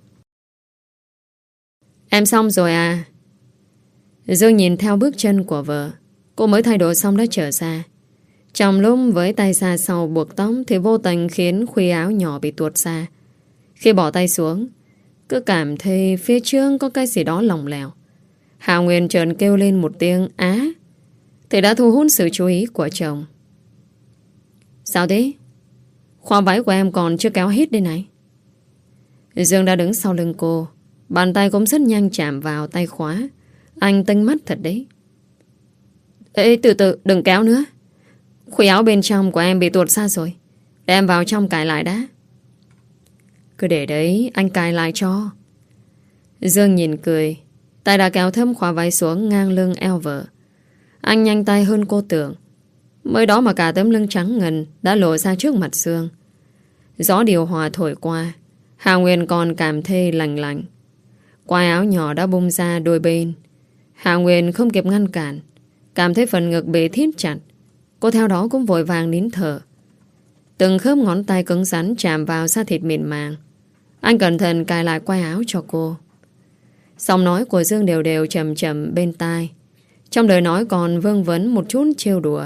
Em xong rồi à? Dương nhìn theo bước chân của vợ. Cô mới thay đổi xong đã trở ra. Trong lúc với tay ra sau buộc tóc thì vô tình khiến khuy áo nhỏ bị tuột ra. Khi bỏ tay xuống, cứ cảm thấy phía trước có cái gì đó lỏng lẻo. Hà Nguyên chợt kêu lên một tiếng á, thì đã thu hút sự chú ý của chồng. Sao thế? Khóa váy của em còn chưa kéo hết đây này. Dương đã đứng sau lưng cô. Bàn tay cũng rất nhanh chạm vào tay khóa. Anh tinh mắt thật đấy. Ê, từ từ, đừng kéo nữa. Khuy áo bên trong của em bị tuột ra rồi. Để em vào trong cài lại đã. Cứ để đấy, anh cài lại cho. Dương nhìn cười. Tay đã kéo thâm khóa váy xuống ngang lưng eo vợ. Anh nhanh tay hơn cô tưởng. Mới đó mà cả tấm lưng trắng ngần đã lộ ra trước mặt Dương. Gió điều hòa thổi qua. Hà Nguyên còn cảm thấy lành lạnh. Quai áo nhỏ đã bung ra đôi bên. Hà Nguyên không kịp ngăn cản. Cảm thấy phần ngực bị thít chặt. Cô theo đó cũng vội vàng nín thở. Từng khớp ngón tay cứng rắn chạm vào da thịt mịn màng. Anh cẩn thận cài lại quai áo cho cô. Giọng nói của Dương đều đều chậm chậm bên tai. Trong lời nói còn vương vấn một chút trêu đùa.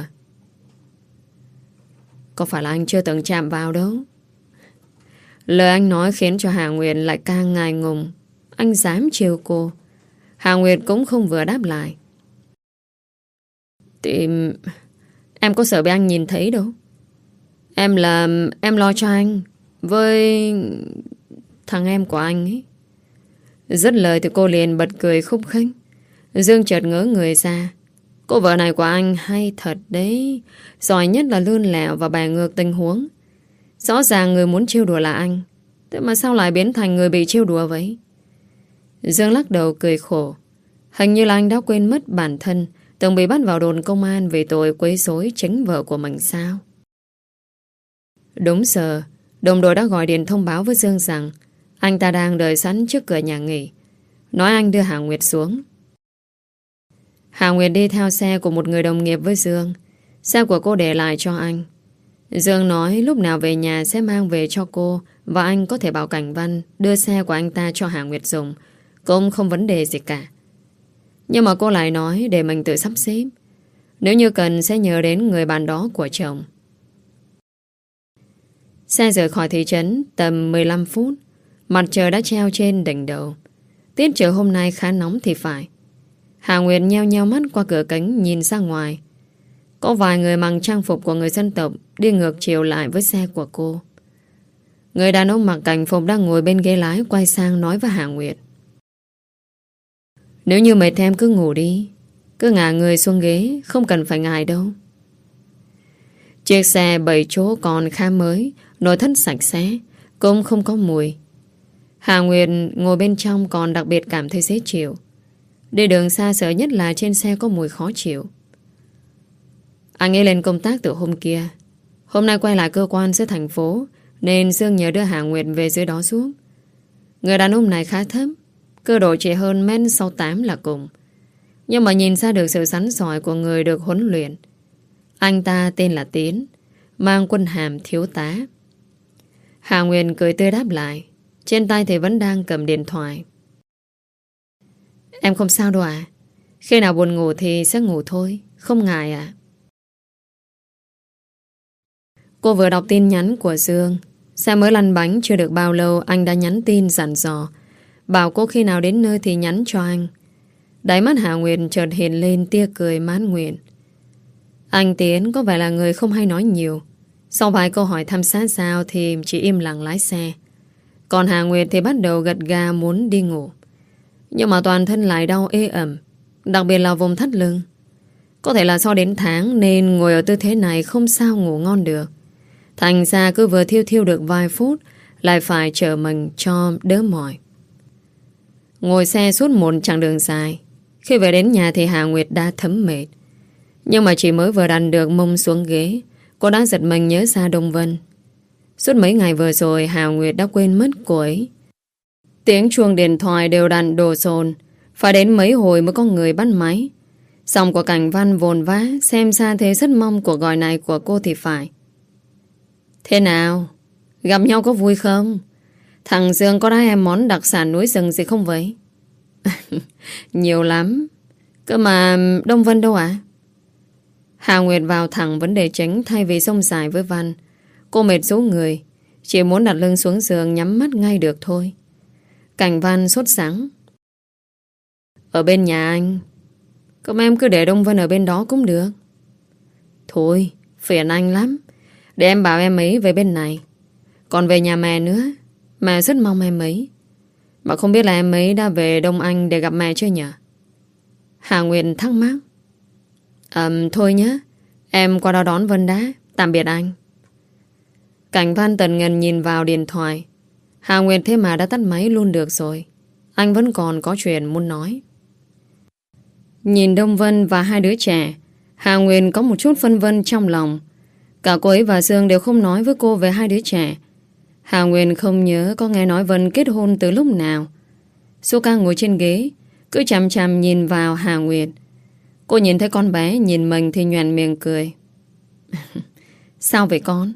Có phải là anh chưa từng chạm vào đâu? Lời anh nói khiến cho Hà Nguyệt lại càng ngại ngùng. Anh dám trêu cô. Hà Nguyệt cũng không vừa đáp lại. Thì em có sợ bị anh nhìn thấy đâu. Em lo cho anh với thằng em của anh ấy. Dứt lời thì cô liền bật cười khúc khích. Dương chợt ngỡ người ra. Cô vợ này của anh hay thật đấy. Giỏi nhất là lươn lẹo và bày ngược tình huống. Rõ ràng người muốn trêu đùa là anh, thế mà sao lại biến thành người bị trêu đùa vậy? Dương lắc đầu cười khổ. Hình như là anh đã quên mất bản thân từng bị bắt vào đồn công an vì tội quấy rối chính vợ của mình sao? Đúng giờ, đồng đội đã gọi điện thông báo với Dương rằng anh ta đang đợi sẵn trước cửa nhà nghỉ, nói anh đưa Hà Nguyệt xuống. Hà Nguyệt đi theo xe của một người đồng nghiệp với Dương. Xe của cô để lại cho anh. Dương nói lúc nào về nhà sẽ mang về cho cô, và anh có thể bảo Cảnh Văn đưa xe của anh ta cho Hà Nguyệt dùng, cũng không vấn đề gì cả. Nhưng mà cô lại nói để mình tự sắp xếp. Nếu như cần sẽ nhờ đến người bạn đó của chồng. Xe rời khỏi thị trấn tầm 15 phút. Mặt trời đã treo trên đỉnh đầu. Tiết trời hôm nay khá nóng thì phải. Hà Nguyệt nheo nheo mắt qua cửa kính nhìn ra ngoài. Có vài người mặc trang phục của người dân tộc đi ngược chiều lại với xe của cô. Người đàn ông mặc cảnh phục đang ngồi bên ghế lái quay sang nói với Hà Nguyệt. Nếu như mệt em cứ ngủ đi. Cứ ngả người xuống ghế, không cần phải ngại đâu. Chiếc xe 7 chỗ còn khá mới, nội thất sạch sẽ, cũng không có mùi. Hà Nguyệt ngồi bên trong còn đặc biệt cảm thấy dễ chịu. Đi đường xa sợ nhất là trên xe có mùi khó chịu. Anh ấy lên công tác từ hôm kia. Hôm nay quay lại cơ quan giữa thành phố, nên Dương nhờ đưa Hà Nguyệt về dưới đó giúp. Người đàn ông này khá thấp, cơ độ chỉ hơn 1m68 là cùng. Nhưng mà nhìn ra được sự sắn sỏi của người được huấn luyện. Anh ta tên là Tiến, mang quân hàm thiếu tá. Hà Nguyệt cười tươi đáp lại. Trên tay thì vẫn đang cầm điện thoại. Em không sao đâu à? Khi nào buồn ngủ thì sẽ ngủ thôi, không ngại à? Cô vừa đọc tin nhắn của Dương. Xe mới lăn bánh chưa được bao lâu anh đã nhắn tin dặn dò, bảo cô khi nào đến nơi thì nhắn cho anh. Đáy mắt Hà Nguyệt chợt hiện lên tia cười mãn nguyện. Anh Tiến có vẻ là người không hay nói nhiều. Sau vài câu hỏi thăm sát sao thì chỉ im lặng lái xe. Còn Hà Nguyệt thì bắt đầu gật gà muốn đi ngủ. Nhưng mà toàn thân lại đau ê ẩm, đặc biệt là vùng thắt lưng. Có thể là do đến tháng nên ngồi ở tư thế này không sao ngủ ngon được. Thành ra cứ vừa thiêu thiêu được vài phút lại phải chờ mình cho đỡ mỏi. Ngồi xe suốt một chặng đường dài. Khi về đến nhà thì Hà Nguyệt đã thấm mệt. Nhưng mà chỉ mới vừa đặt được mông xuống ghế, cô đã giật mình nhớ ra Đông Vân. Suốt mấy ngày vừa rồi Hà Nguyệt đã quên mất cô ấy. Tiếng chuông điện thoại đều đặn đồ sồn, phải đến mấy hồi mới có người bắt máy. Xong của Cảnh Văn vồn vã, xem ra thế rất mong cuộc gọi này của cô thì phải. Thế nào? Gặp nhau có vui không? Thằng Dương có đái em món đặc sản núi rừng gì không vậy? Nhiều lắm. Cơ mà Đông Vân đâu ạ? Hà Nguyệt vào thẳng vấn đề chính thay vì xông dài với Văn. Cô mệt rũ người, chỉ muốn đặt lưng xuống giường nhắm mắt ngay được thôi. Cảnh Văn sốt sắng. Ở bên nhà anh. Còn em cứ để Đông Vân ở bên đó cũng được. Thôi, phiền anh lắm. Để em bảo em ấy về bên này. Còn về nhà mẹ nữa, mẹ rất mong em ấy. Mà không biết là em ấy đã về Đông Anh để gặp mẹ chưa nhỉ? Hà Nguyệt thắc mắc. Thôi nhé, em qua đó đón Vân đã. Tạm biệt anh. Cảnh Văn tần ngần nhìn vào điện thoại. Hà Nguyệt thế mà đã tắt máy luôn được rồi. Anh vẫn còn có chuyện muốn nói. Nhìn Đông Vân và hai đứa trẻ, Hà Nguyệt có một chút phân vân trong lòng. Cả cô ấy và Dương đều không nói với cô về hai đứa trẻ. Hà Nguyệt không nhớ có nghe nói Vân kết hôn từ lúc nào. Suka ngồi trên ghế, cứ chằm chằm nhìn vào Hà Nguyệt. Cô nhìn thấy con bé nhìn mình thì nhoẻn miệng cười. Sao vậy con?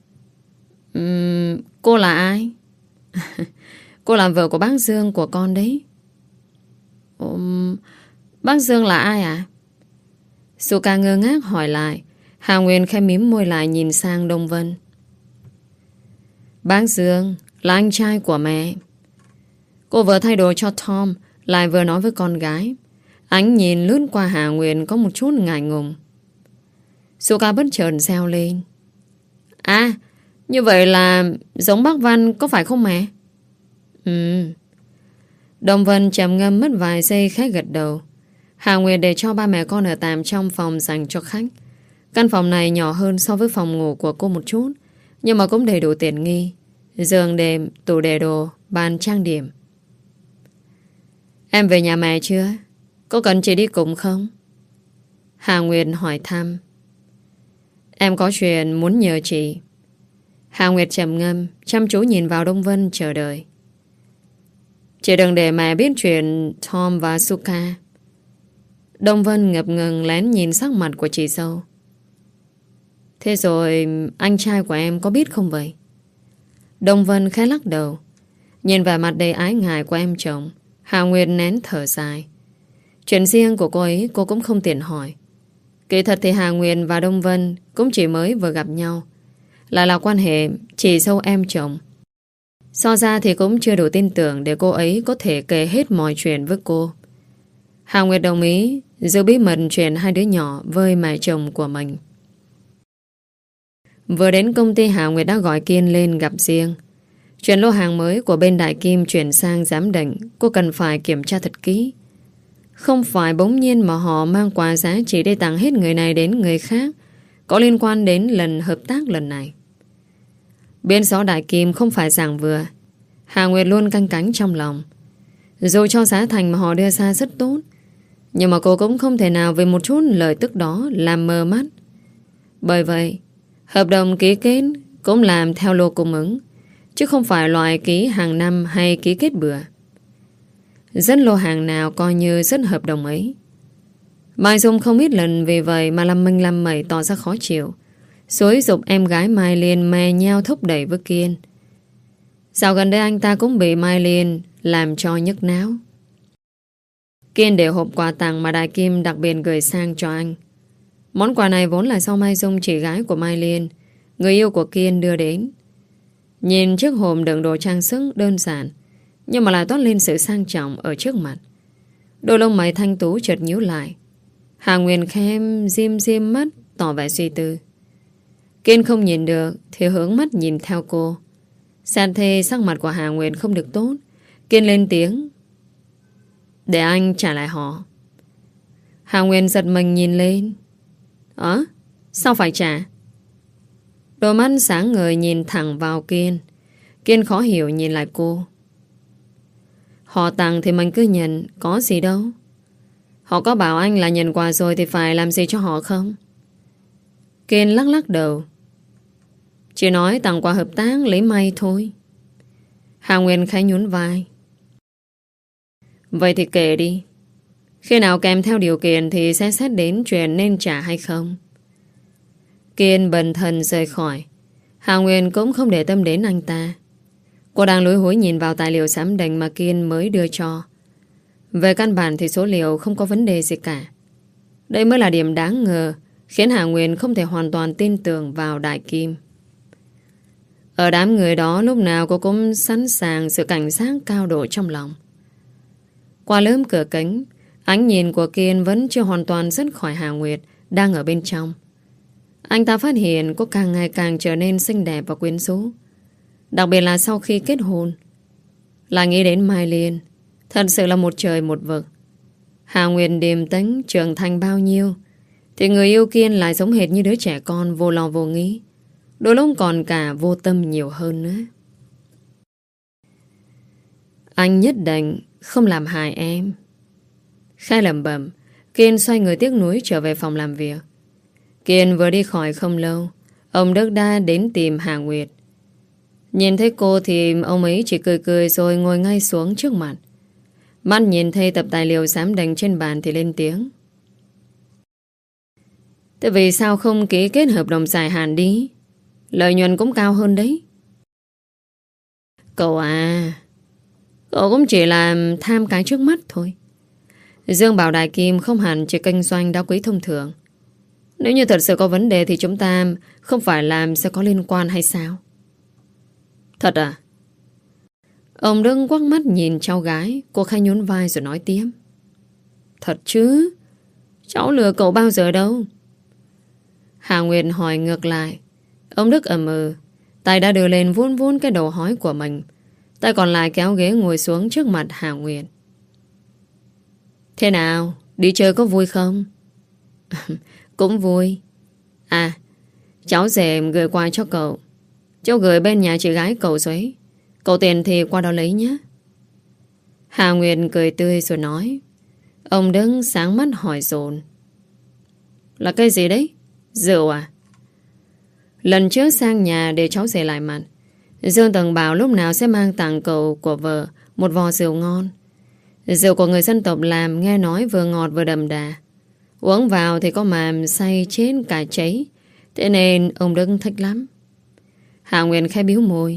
Cô là ai? Cô là vợ của bác Dương của con đấy. Bác Dương là ai ạ? Suka ngơ ngác hỏi lại. Hà Nguyên khẽ mím môi lại nhìn sang Đông Vân. Bác Dương là anh trai của mẹ. Cô vừa thay đồ cho Tom, lại vừa nói với con gái. Ánh nhìn lướt qua Hà Nguyên có một chút ngại ngùng. Suka bất chợt reo lên. À, như vậy là giống bác Văn có phải không mẹ? Đông Vân trầm ngâm mất vài giây khẽ gật đầu. Hà Nguyệt để cho ba mẹ con ở tạm trong phòng dành cho khách. Căn phòng này nhỏ hơn so với phòng ngủ của cô một chút, nhưng mà cũng đầy đủ tiện nghi. Giường đệm, tủ để đồ, bàn trang điểm. Em về nhà mẹ chưa? Có cần chị đi cùng không? Hà Nguyệt hỏi thăm. Em có chuyện muốn nhờ chị. Hà Nguyệt trầm ngâm, chăm chú nhìn vào Đông Vân chờ đợi. Chị đừng để mẹ biết chuyện Tom và Suka. Đông Vân ngập ngừng lén nhìn sắc mặt của chị dâu. Thế rồi anh trai của em có biết không vậy? Đông Vân khẽ lắc đầu. Nhìn vào mặt đầy ái ngại của em chồng, Hà Nguyệt nén thở dài. Chuyện riêng của cô ấy cô cũng không tiện hỏi. Kỳ thật thì Hà Nguyệt và Đông Vân cũng chỉ mới vừa gặp nhau, lại là quan hệ chị dâu em chồng. So ra thì cũng chưa đủ tin tưởng để cô ấy có thể kể hết mọi chuyện với cô. Hà Nguyệt đồng ý giữ bí mật chuyện hai đứa nhỏ với mẹ chồng của mình. Vừa đến công ty, Hà Nguyệt đã gọi Kiên lên gặp riêng. Chuyện lô hàng mới của bên Đại Kim chuyển sang giám định, cô cần phải kiểm tra thật kỹ. Không phải bỗng nhiên mà họ mang quà giá trị để tặng hết người này đến người khác, có liên quan đến lần hợp tác lần này. Biến gió Đại Kim không phải dạng vừa. Hà Nguyệt luôn canh cánh trong lòng. Dù cho giá thành mà họ đưa ra rất tốt, nhưng mà cô cũng không thể nào vì một chút lợi tức đó làm mờ mắt. Bởi vậy, hợp đồng ký kết cũng làm theo lô cung ứng, chứ không phải loại ký hàng năm hay ký kết bừa. Rất lô hàng nào coi như rất hợp đồng ấy. Mai Dung không ít lần vì vậy mà làm mình làm mẩy tỏ ra khó chịu, xúi giục em gái Mai Liên mè nheo thúc đẩy với Kiên. Dạo gần đây anh ta cũng bị Mai Liên làm cho nhức náo. Kiên để hộp quà tặng mà Đại Kim đặc biệt gửi sang cho anh. Món quà này vốn là do Mai Dung, chị gái của Mai Liên, người yêu của Kiên, đưa đến. Nhìn chiếc hộp đựng đồ trang sức đơn giản, nhưng mà lại toát lên sự sang trọng ở trước mặt. Đôi lông mày thanh tú chợt nhíu lại. Hà Nguyên khem diêm diêm mắt, tỏ vẻ suy tư. Kiên không nhìn được thì hướng mắt nhìn theo cô. San thê sắc mặt của Hà Nguyệt không được tốt. Kiên lên tiếng: để anh trả lại họ. Hà Nguyệt giật mình nhìn lên. Sao phải trả? Đôi mắt sáng ngời nhìn thẳng vào Kiên. Kiên khó hiểu nhìn lại cô. Họ tặng thì mình cứ nhận, có gì đâu. Họ có bảo anh là nhận quà rồi thì phải làm gì cho họ không? Kiên lắc lắc đầu. Chỉ nói tặng quà hợp tác lấy may thôi. Hà Nguyên khẽ nhún vai. Vậy thì kể đi. Khi nào kèm theo điều kiện thì sẽ xét đến chuyện nên trả hay không. Kiên bần thần rời khỏi. Hà Nguyên cũng không để tâm đến anh ta. Cô đang lúi húi nhìn vào tài liệu giám định mà Kiên mới đưa cho. Về căn bản thì số liệu không có vấn đề gì cả. Đây mới là điểm đáng ngờ, khiến Hà Nguyên không thể hoàn toàn tin tưởng vào Đại Kim. Ở đám người đó lúc nào cô cũng sẵn sàng sự cảnh giác cao độ trong lòng. Qua lớp cửa kính, ánh nhìn của Kiên vẫn chưa hoàn toàn dứt khỏi Hà Nguyệt đang ở bên trong. Anh ta phát hiện cô càng ngày càng trở nên xinh đẹp và quyến rũ. Đặc biệt là sau khi kết hôn. Là nghĩ đến Mai Liên, thật sự là một trời một vực. Hà Nguyệt điềm tĩnh trưởng thành bao nhiêu thì người yêu Kiên lại giống hệt như đứa trẻ con vô lo vô nghĩ. Đôi lúc còn cả vô tâm nhiều hơn nữa. Anh nhất định không làm hại em. Khai lẩm bẩm, Kiên xoay người tiếc nuối trở về phòng làm việc. Kiên vừa đi khỏi không lâu, ông Đức đã đến tìm Hà Nguyệt. Nhìn thấy cô thì ông ấy chỉ cười cười rồi ngồi ngay xuống trước mặt. Mắt nhìn thấy tập tài liệu giám định trên bàn thì lên tiếng. Thế vì sao không ký kết hợp đồng dài hạn đi? Lợi nhuận cũng cao hơn đấy. Cậu cậu cũng chỉ là tham cái trước mắt thôi. Dương bảo Đại Kim không hẳn chỉ kinh doanh đá quý thông thường. Nếu như thật sự có vấn đề thì chúng ta không phải làm sẽ có liên quan hay sao? Thật à? Ông Đức quắc mắt nhìn cháu gái. Cô khẽ nhún vai rồi nói tiếp. Thật chứ? Cháu lừa cậu bao giờ đâu? Hà Nguyệt hỏi ngược lại. Ông Đức ậm ừ. Tay đã đưa lên vuốt vuốt cái đầu hói của mình. Tay còn lại kéo ghế ngồi xuống trước mặt Hà Nguyệt. Thế nào? Đi chơi có vui không? Cũng vui. À, cháu rể gửi quà cho cậu. Cháu gửi bên nhà chị gái cậu rồi. Cậu tiền thì qua đó lấy nhé. Hà Nguyệt cười tươi rồi nói. Ông Đức sáng mắt hỏi dồn. Là cái gì đấy? Rượu à? Lần trước sang nhà để cháu rể lại mặt, Dương từng bảo lúc nào sẽ mang tặng cậu của vợ một vò rượu ngon. Rượu của người dân tộc làm nghe nói vừa ngọt vừa đậm đà. Uống vào thì có màm say chết cả cháy. Thế nên ông Đức thích lắm. Hà Nguyên khẽ bĩu môi.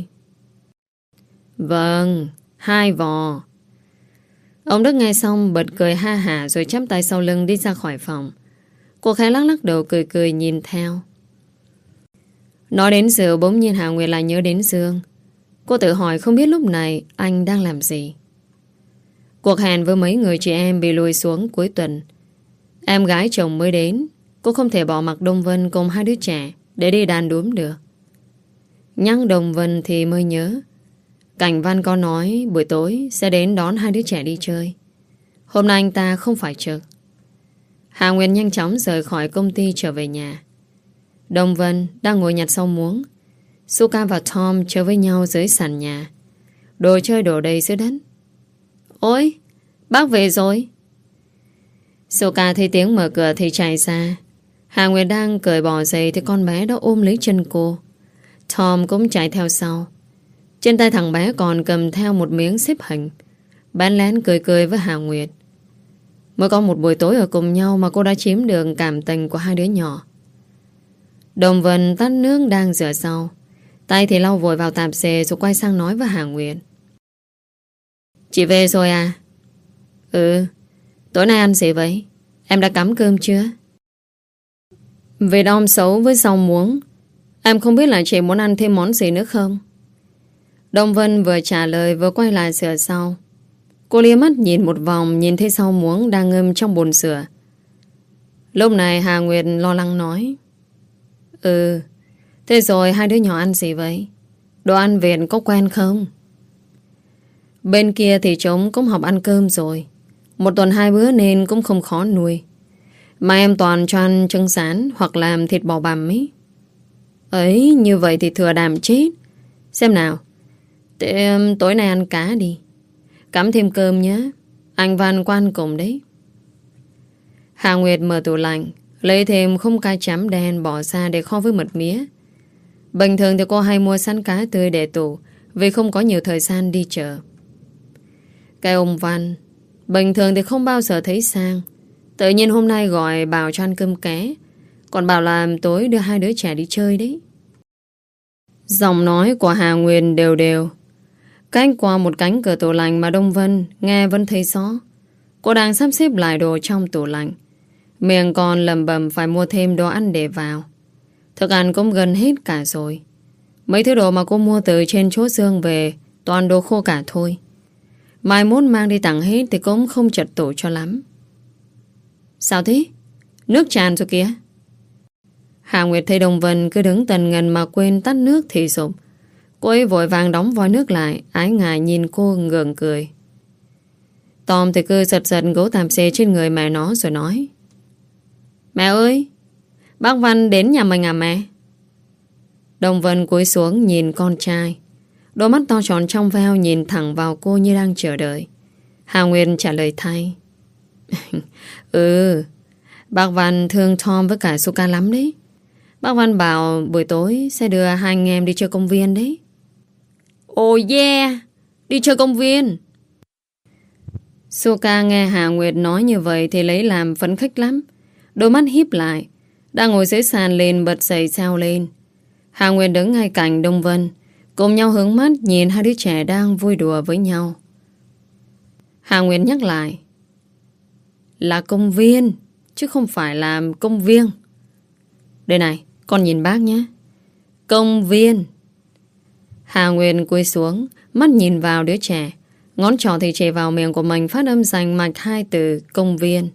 Vâng, 2 vò. Ông Đức nghe xong bật cười ha hả rồi chắp tay sau lưng đi ra khỏi phòng. Cô khẽ lắc lắc đầu cười cười nhìn theo. Nói đến rượu bỗng nhiên Hà Nguyệt lại nhớ đến Dương. Cô tự hỏi không biết lúc này anh đang làm gì. Cuộc hẹn với mấy người chị em bị lùi xuống cuối tuần. Em gái chồng mới đến. Cô không thể bỏ mặc Đông Vân cùng 2 đứa trẻ để đi đàn đúm được. Nhắc Đông Vân thì mới nhớ Cảnh Văn có nói buổi tối sẽ đến đón 2 đứa trẻ đi chơi. Hôm nay anh ta không phải trực. Hà Nguyên nhanh chóng rời khỏi công ty trở về nhà. Đông Vân đang ngồi nhặt rau muống. Suka và Tom chơi với nhau dưới sàn nhà. Đồ chơi đổ đầy dưới đất. Ôi, bác về rồi. Suka thấy tiếng mở cửa thì chạy ra. Hà Nguyệt đang cởi bỏ giày thì con bé đã ôm lấy chân cô. Tom cũng chạy theo sau. Trên tay thằng bé còn cầm theo một miếng xếp hình. Bán lén cười cười với Hà Nguyệt. Mới có một buổi tối ở cùng nhau mà cô đã chiếm được cảm tình của 2 đứa nhỏ. Đồng Vân tắt nước đang rửa rau. Tay thì lau vội vào tạp dề rồi quay sang nói với Hà Nguyệt. Chị về rồi à? Ừ. Tối nay ăn gì vậy? Em đã cắm cơm chưa? Vịt om xấu với rau muống. Em không biết là chị muốn ăn thêm món gì nữa không? Đông Vân vừa trả lời vừa quay lại rửa rau. Cô lia mắt nhìn một vòng, nhìn thấy rau muống đang ngâm trong bồn rửa. Lúc này Hà Nguyệt lo lắng nói. Ừ, Thế rồi hai đứa nhỏ ăn gì vậy? Đồ ăn Việt có quen không? Bên kia thì chúng cũng học ăn cơm rồi. Một tuần 2 bữa nên cũng không khó nuôi. Mà em toàn cho ăn trứng rán hoặc làm thịt bò bằm ấy. Ấy, như vậy thì thừa đàm chết. Xem nào. Thế, tối nay ăn cá đi. Cắm thêm cơm nhé. Anh Văn qua ăn cùng đấy. Hà Nguyệt mở tủ lạnh, lấy thêm khung cá chấm đen bỏ ra để kho với mật mía. Bình thường thì cô hay mua sẵn cá tươi để tủ vì không có nhiều thời gian đi chợ. Cái ông Văn bình thường thì không bao giờ thấy sang. Tự nhiên hôm nay gọi bảo cho ăn cơm ké, còn bảo là tối đưa hai đứa trẻ đi chơi đấy. Giọng nói của Hà Nguyên đều đều. Cách qua một cánh cửa tủ lạnh mà Đông Vân nghe vẫn thấy rõ. Cô đang sắp xếp lại đồ trong tủ lạnh, miệng còn lẩm bẩm phải mua thêm đồ ăn để vào. Thức ăn cũng gần hết cả rồi. Mấy thứ đồ mà cô mua từ trên chỗ Dương về toàn đồ khô cả thôi. Mai mốt mang đi tặng hết thì cũng không trật tủ cho lắm. Sao thế? Nước tràn rồi kìa. Hà Nguyệt thấy Đồng Vân cứ đứng tần ngần mà quên tắt nước thì sụp. Cô ấy vội vàng đóng vòi nước lại, ái ngại nhìn cô ngượng cười. Tom thì cứ giật giật gấu tạm xê trên người mẹ nó rồi nói: Mẹ ơi, bác Văn đến nhà mình à mẹ? Đồng Vân cúi xuống nhìn con trai, đôi mắt to tròn trong veo nhìn thẳng vào cô như đang chờ đợi. Hà Nguyên trả lời thay: Ừ, bác Văn thương Tom với cả Suka lắm đấy. Bác Văn bảo buổi tối sẽ đưa hai anh em đi chơi công viên đấy. Oh yeah, đi chơi công viên. Suka nghe Hà Nguyệt nói như vậy thì lấy làm phấn khích lắm. Đôi mắt híp lại, đang ngồi dưới sàn lên bật dậy reo lên. Hà Nguyệt đứng ngay cạnh Đông Vân, cùng nhau hướng mắt nhìn hai đứa trẻ đang vui đùa với nhau. Hà Nguyệt nhắc lại: Là công viên, chứ không phải là công viên. Đây này, con nhìn bác nhé. Công viên. Hà Nguyệt cúi xuống, mắt nhìn vào đứa trẻ, ngón trỏ thì chỉ vào miệng của mình phát âm rành mạch hai từ công viên.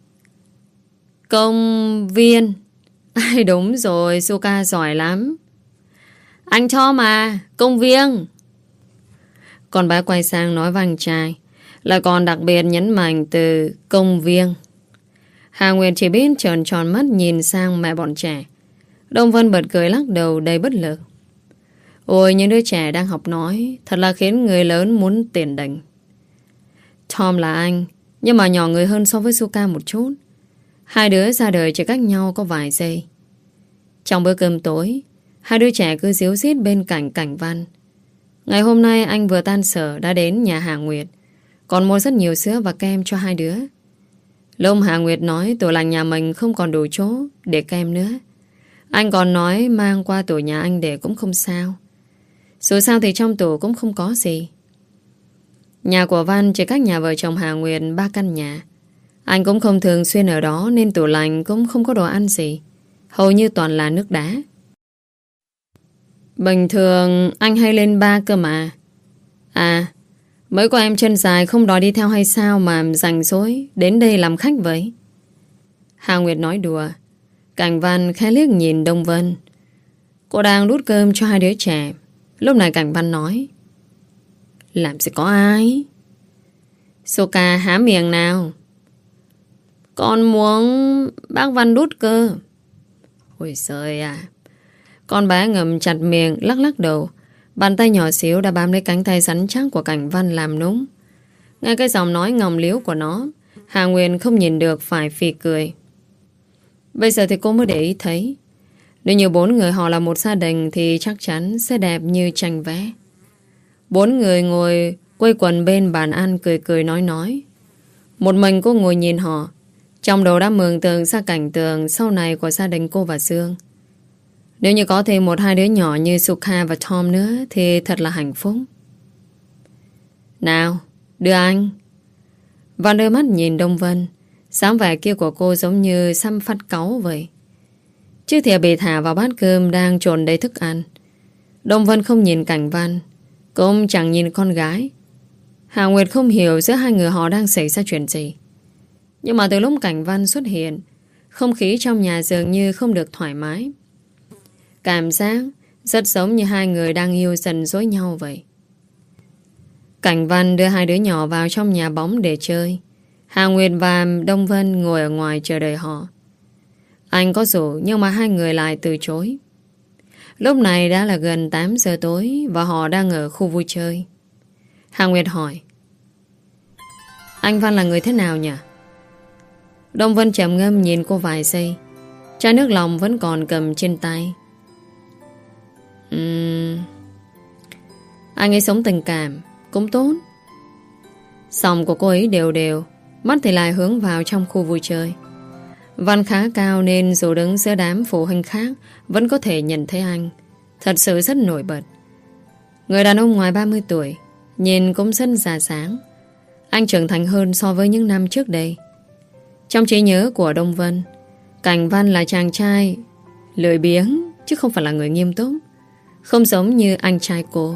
Công viên. Ai đúng rồi, Suka giỏi lắm. Anh cho mà, công viên. Con bé quay sang nói với anh trai, lại còn đặc biệt nhấn mạnh từ công viên. Hà Nguyệt chỉ biết tròn tròn mắt nhìn sang mẹ bọn trẻ. Đông Vân bật cười lắc đầu đầy bất lực. Ôi, những đứa trẻ đang học nói thật là khiến người lớn muốn tiền đánh. Tom là anh, nhưng mà nhỏ người hơn so với Suka một chút. Hai đứa ra đời chỉ cách nhau có vài giây. Trong bữa cơm tối, hai đứa trẻ cứ díu dít bên cạnh Cảnh Văn. Ngày hôm nay anh vừa tan sở đã đến nhà Hà Nguyệt, còn mua rất nhiều sữa và kem cho hai đứa. Lúc Hà Nguyệt nói tủ lạnh nhà mình không còn đủ chỗ để kem nữa, anh còn nói mang qua tủ nhà anh để cũng không sao. Dù sao thì trong tủ cũng không có gì. Nhà của Văn chỉ cách nhà vợ chồng Hà Nguyệt 3 căn nhà. Anh cũng không thường xuyên ở đó nên tủ lạnh cũng không có đồ ăn gì, hầu như toàn là nước đá. Bình thường anh hay lên ba cơ mà. À, mấy cô em chân dài không đòi đi theo hay sao mà rảnh rỗi đến đây làm khách vậy? Hà Nguyệt nói đùa. Cảnh Văn khẽ liếc nhìn Đông Vân. Cô đang đút cơm cho hai đứa trẻ. Lúc này Cảnh Văn nói: Làm gì có ai. Suka há miệng nào. Con muốn bác Văn đút cơ. Ôi trời à. Con bé ngậm chặt miệng lắc lắc đầu. Bàn tay nhỏ xíu đã bám lấy cánh tay rắn chắc của Cảnh Văn làm núng. Nghe cái giọng nói ngọng liếu của nó, Hà Nguyên không nhìn được phải phì cười. Bây giờ thì cô mới để ý thấy, nếu như 4 người họ là một gia đình thì chắc chắn sẽ đẹp như tranh vẽ. 4 người ngồi quây quần bên bàn ăn cười cười nói. Một mình cô ngồi nhìn họ, trong đầu đã mường tượng ra cảnh tượng sau này của gia đình cô và Dương. Nếu như có thêm 1-2 đứa nhỏ như Suka và Tom nữa thì thật là hạnh phúc. Nào, đưa anh. Văn đưa mắt nhìn Đông Vân. Sáng vẻ kia của cô giống như xăm phát cáu vậy. Chiếc thìa bị thả vào bát cơm đang trộn đầy thức ăn. Đông Vân không nhìn Cảnh Văn, cũng chẳng nhìn con gái. Hà Nguyệt không hiểu giữa hai người họ đang xảy ra chuyện gì. Nhưng mà từ lúc Cảnh Văn xuất hiện, không khí trong nhà dường như không được thoải mái. Cảm giác rất giống như hai người đang yêu dần dối nhau vậy. Cảnh Văn đưa hai đứa nhỏ vào trong nhà bóng để chơi. Hà Nguyệt và Đông Vân ngồi ở ngoài chờ đợi họ. Anh có rủ nhưng mà hai người lại từ chối. Lúc này đã là gần 8 giờ tối và họ đang ở khu vui chơi. Hà Nguyệt hỏi: anh Văn là người thế nào nhỉ? Đông Vân trầm ngâm nhìn cô vài giây. Chai nước lòng vẫn còn cầm trên tay. Anh ấy sống tình cảm cũng tốt. Sòng của cô ấy đều đều, mắt thì lại hướng vào trong khu vui chơi. Văn khá cao nên dù đứng giữa đám phụ huynh khác vẫn có thể nhận thấy anh. Thật sự rất nổi bật. Người đàn ông ngoài 30 tuổi, nhìn cũng rất già dáng. Anh trưởng thành hơn so với những năm trước đây. Trong trí nhớ của Đông Vân, Cảnh Văn là chàng trai lười biếng chứ không phải là người nghiêm túc. Không giống như anh trai cô.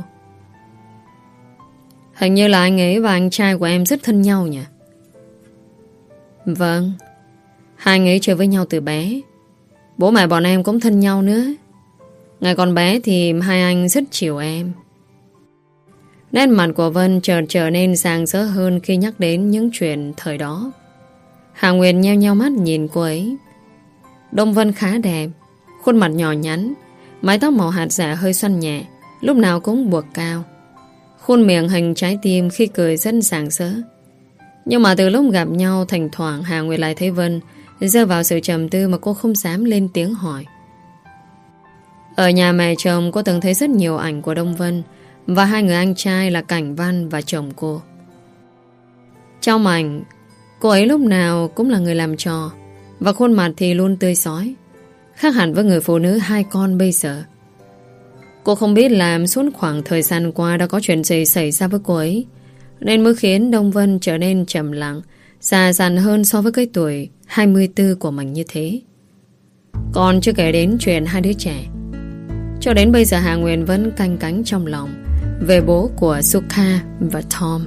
Hình như là anh ấy và anh trai của em rất thân nhau nhỉ? Vâng. Hai anh ấy chơi với nhau từ bé. Bố mẹ bọn em cũng thân nhau nữa. Ngày còn bé thì hai anh rất chiều em. Nét mặt của Vân chợt trở nên rạng rỡ hơn khi nhắc đến những chuyện thời đó. Hà Nguyệt nheo nheo mắt nhìn cô ấy. Đông Vân khá đẹp, khuôn mặt nhỏ nhắn, mái tóc màu hạt rẻ hơi xoăn nhẹ, lúc nào cũng buộc cao. Khuôn miệng hình trái tim khi cười rất rạng rỡ. Nhưng mà từ lúc gặp nhau, thỉnh thoảng Hà Nguyệt lại thấy Vân rơi vào sự trầm tư mà cô không dám lên tiếng hỏi. Ở nhà mẹ chồng, cô từng thấy rất nhiều ảnh của Đông Vân và hai người anh trai là Cảnh Văn và chồng cô. Trong ảnh, cô ấy lúc nào cũng là người làm trò và khuôn mặt thì luôn tươi rói, khác hẳn với người phụ nữ hai con bây giờ. Cô không biết làm suốt khoảng thời gian qua đã có chuyện gì xảy ra với cô ấy, nên mới khiến Đông Vân trở nên trầm lặng, già dặn hơn so với cái tuổi 24 của mình như thế. Còn chưa kể đến chuyện hai đứa trẻ. Cho đến bây giờ Hà Nguyên vẫn canh cánh trong lòng về bố của Sukha và Tom.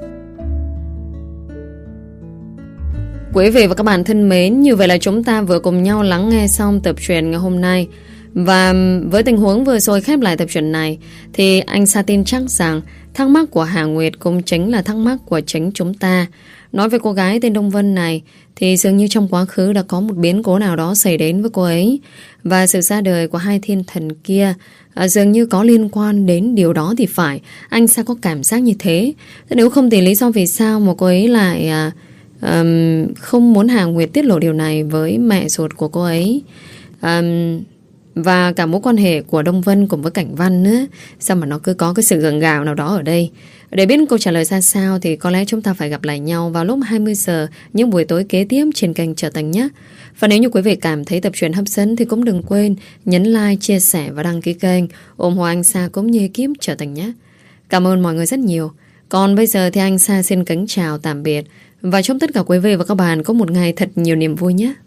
Quý vị và các bạn thân mến, như vậy là chúng ta vừa cùng nhau lắng nghe xong tập truyện ngày hôm nay. Và với tình huống vừa rồi khép lại tập truyện này thì anh Sa tin chắc rằng thắc mắc của Hà Nguyệt cũng chính là thắc mắc của chính chúng ta. Nói về cô gái tên Đông Vân này thì dường như trong quá khứ đã có một biến cố nào đó xảy đến với cô ấy, và sự ra đời của hai thiên thần kia dường như có liên quan đến điều đó thì phải. Anh Sa có cảm giác như thế. Nếu không thì lý do vì sao mà cô ấy lại không muốn Hà Nguyệt tiết lộ điều này với mẹ ruột của cô ấy, và cả mối quan hệ của Đông Vân cùng với Cảnh Văn nữa. Sao mà nó cứ có cái sự gượng gạo nào đó ở đây. Để biết câu trả lời ra sao thì có lẽ chúng ta phải gặp lại nhau vào lúc 20 giờ những buổi tối kế tiếp trên kênh Trở Tình nhé. Và nếu như quý vị cảm thấy tập truyện hấp dẫn thì cũng đừng quên nhấn like, chia sẻ và đăng ký kênh, ủng hộ anh Sa cũng như ekip Trở Tình nhé. Cảm ơn mọi người rất nhiều. Còn bây giờ thì anh Sa xin kính chào tạm biệt và chúc tất cả quý vị và các bạn có một ngày thật nhiều niềm vui nhé.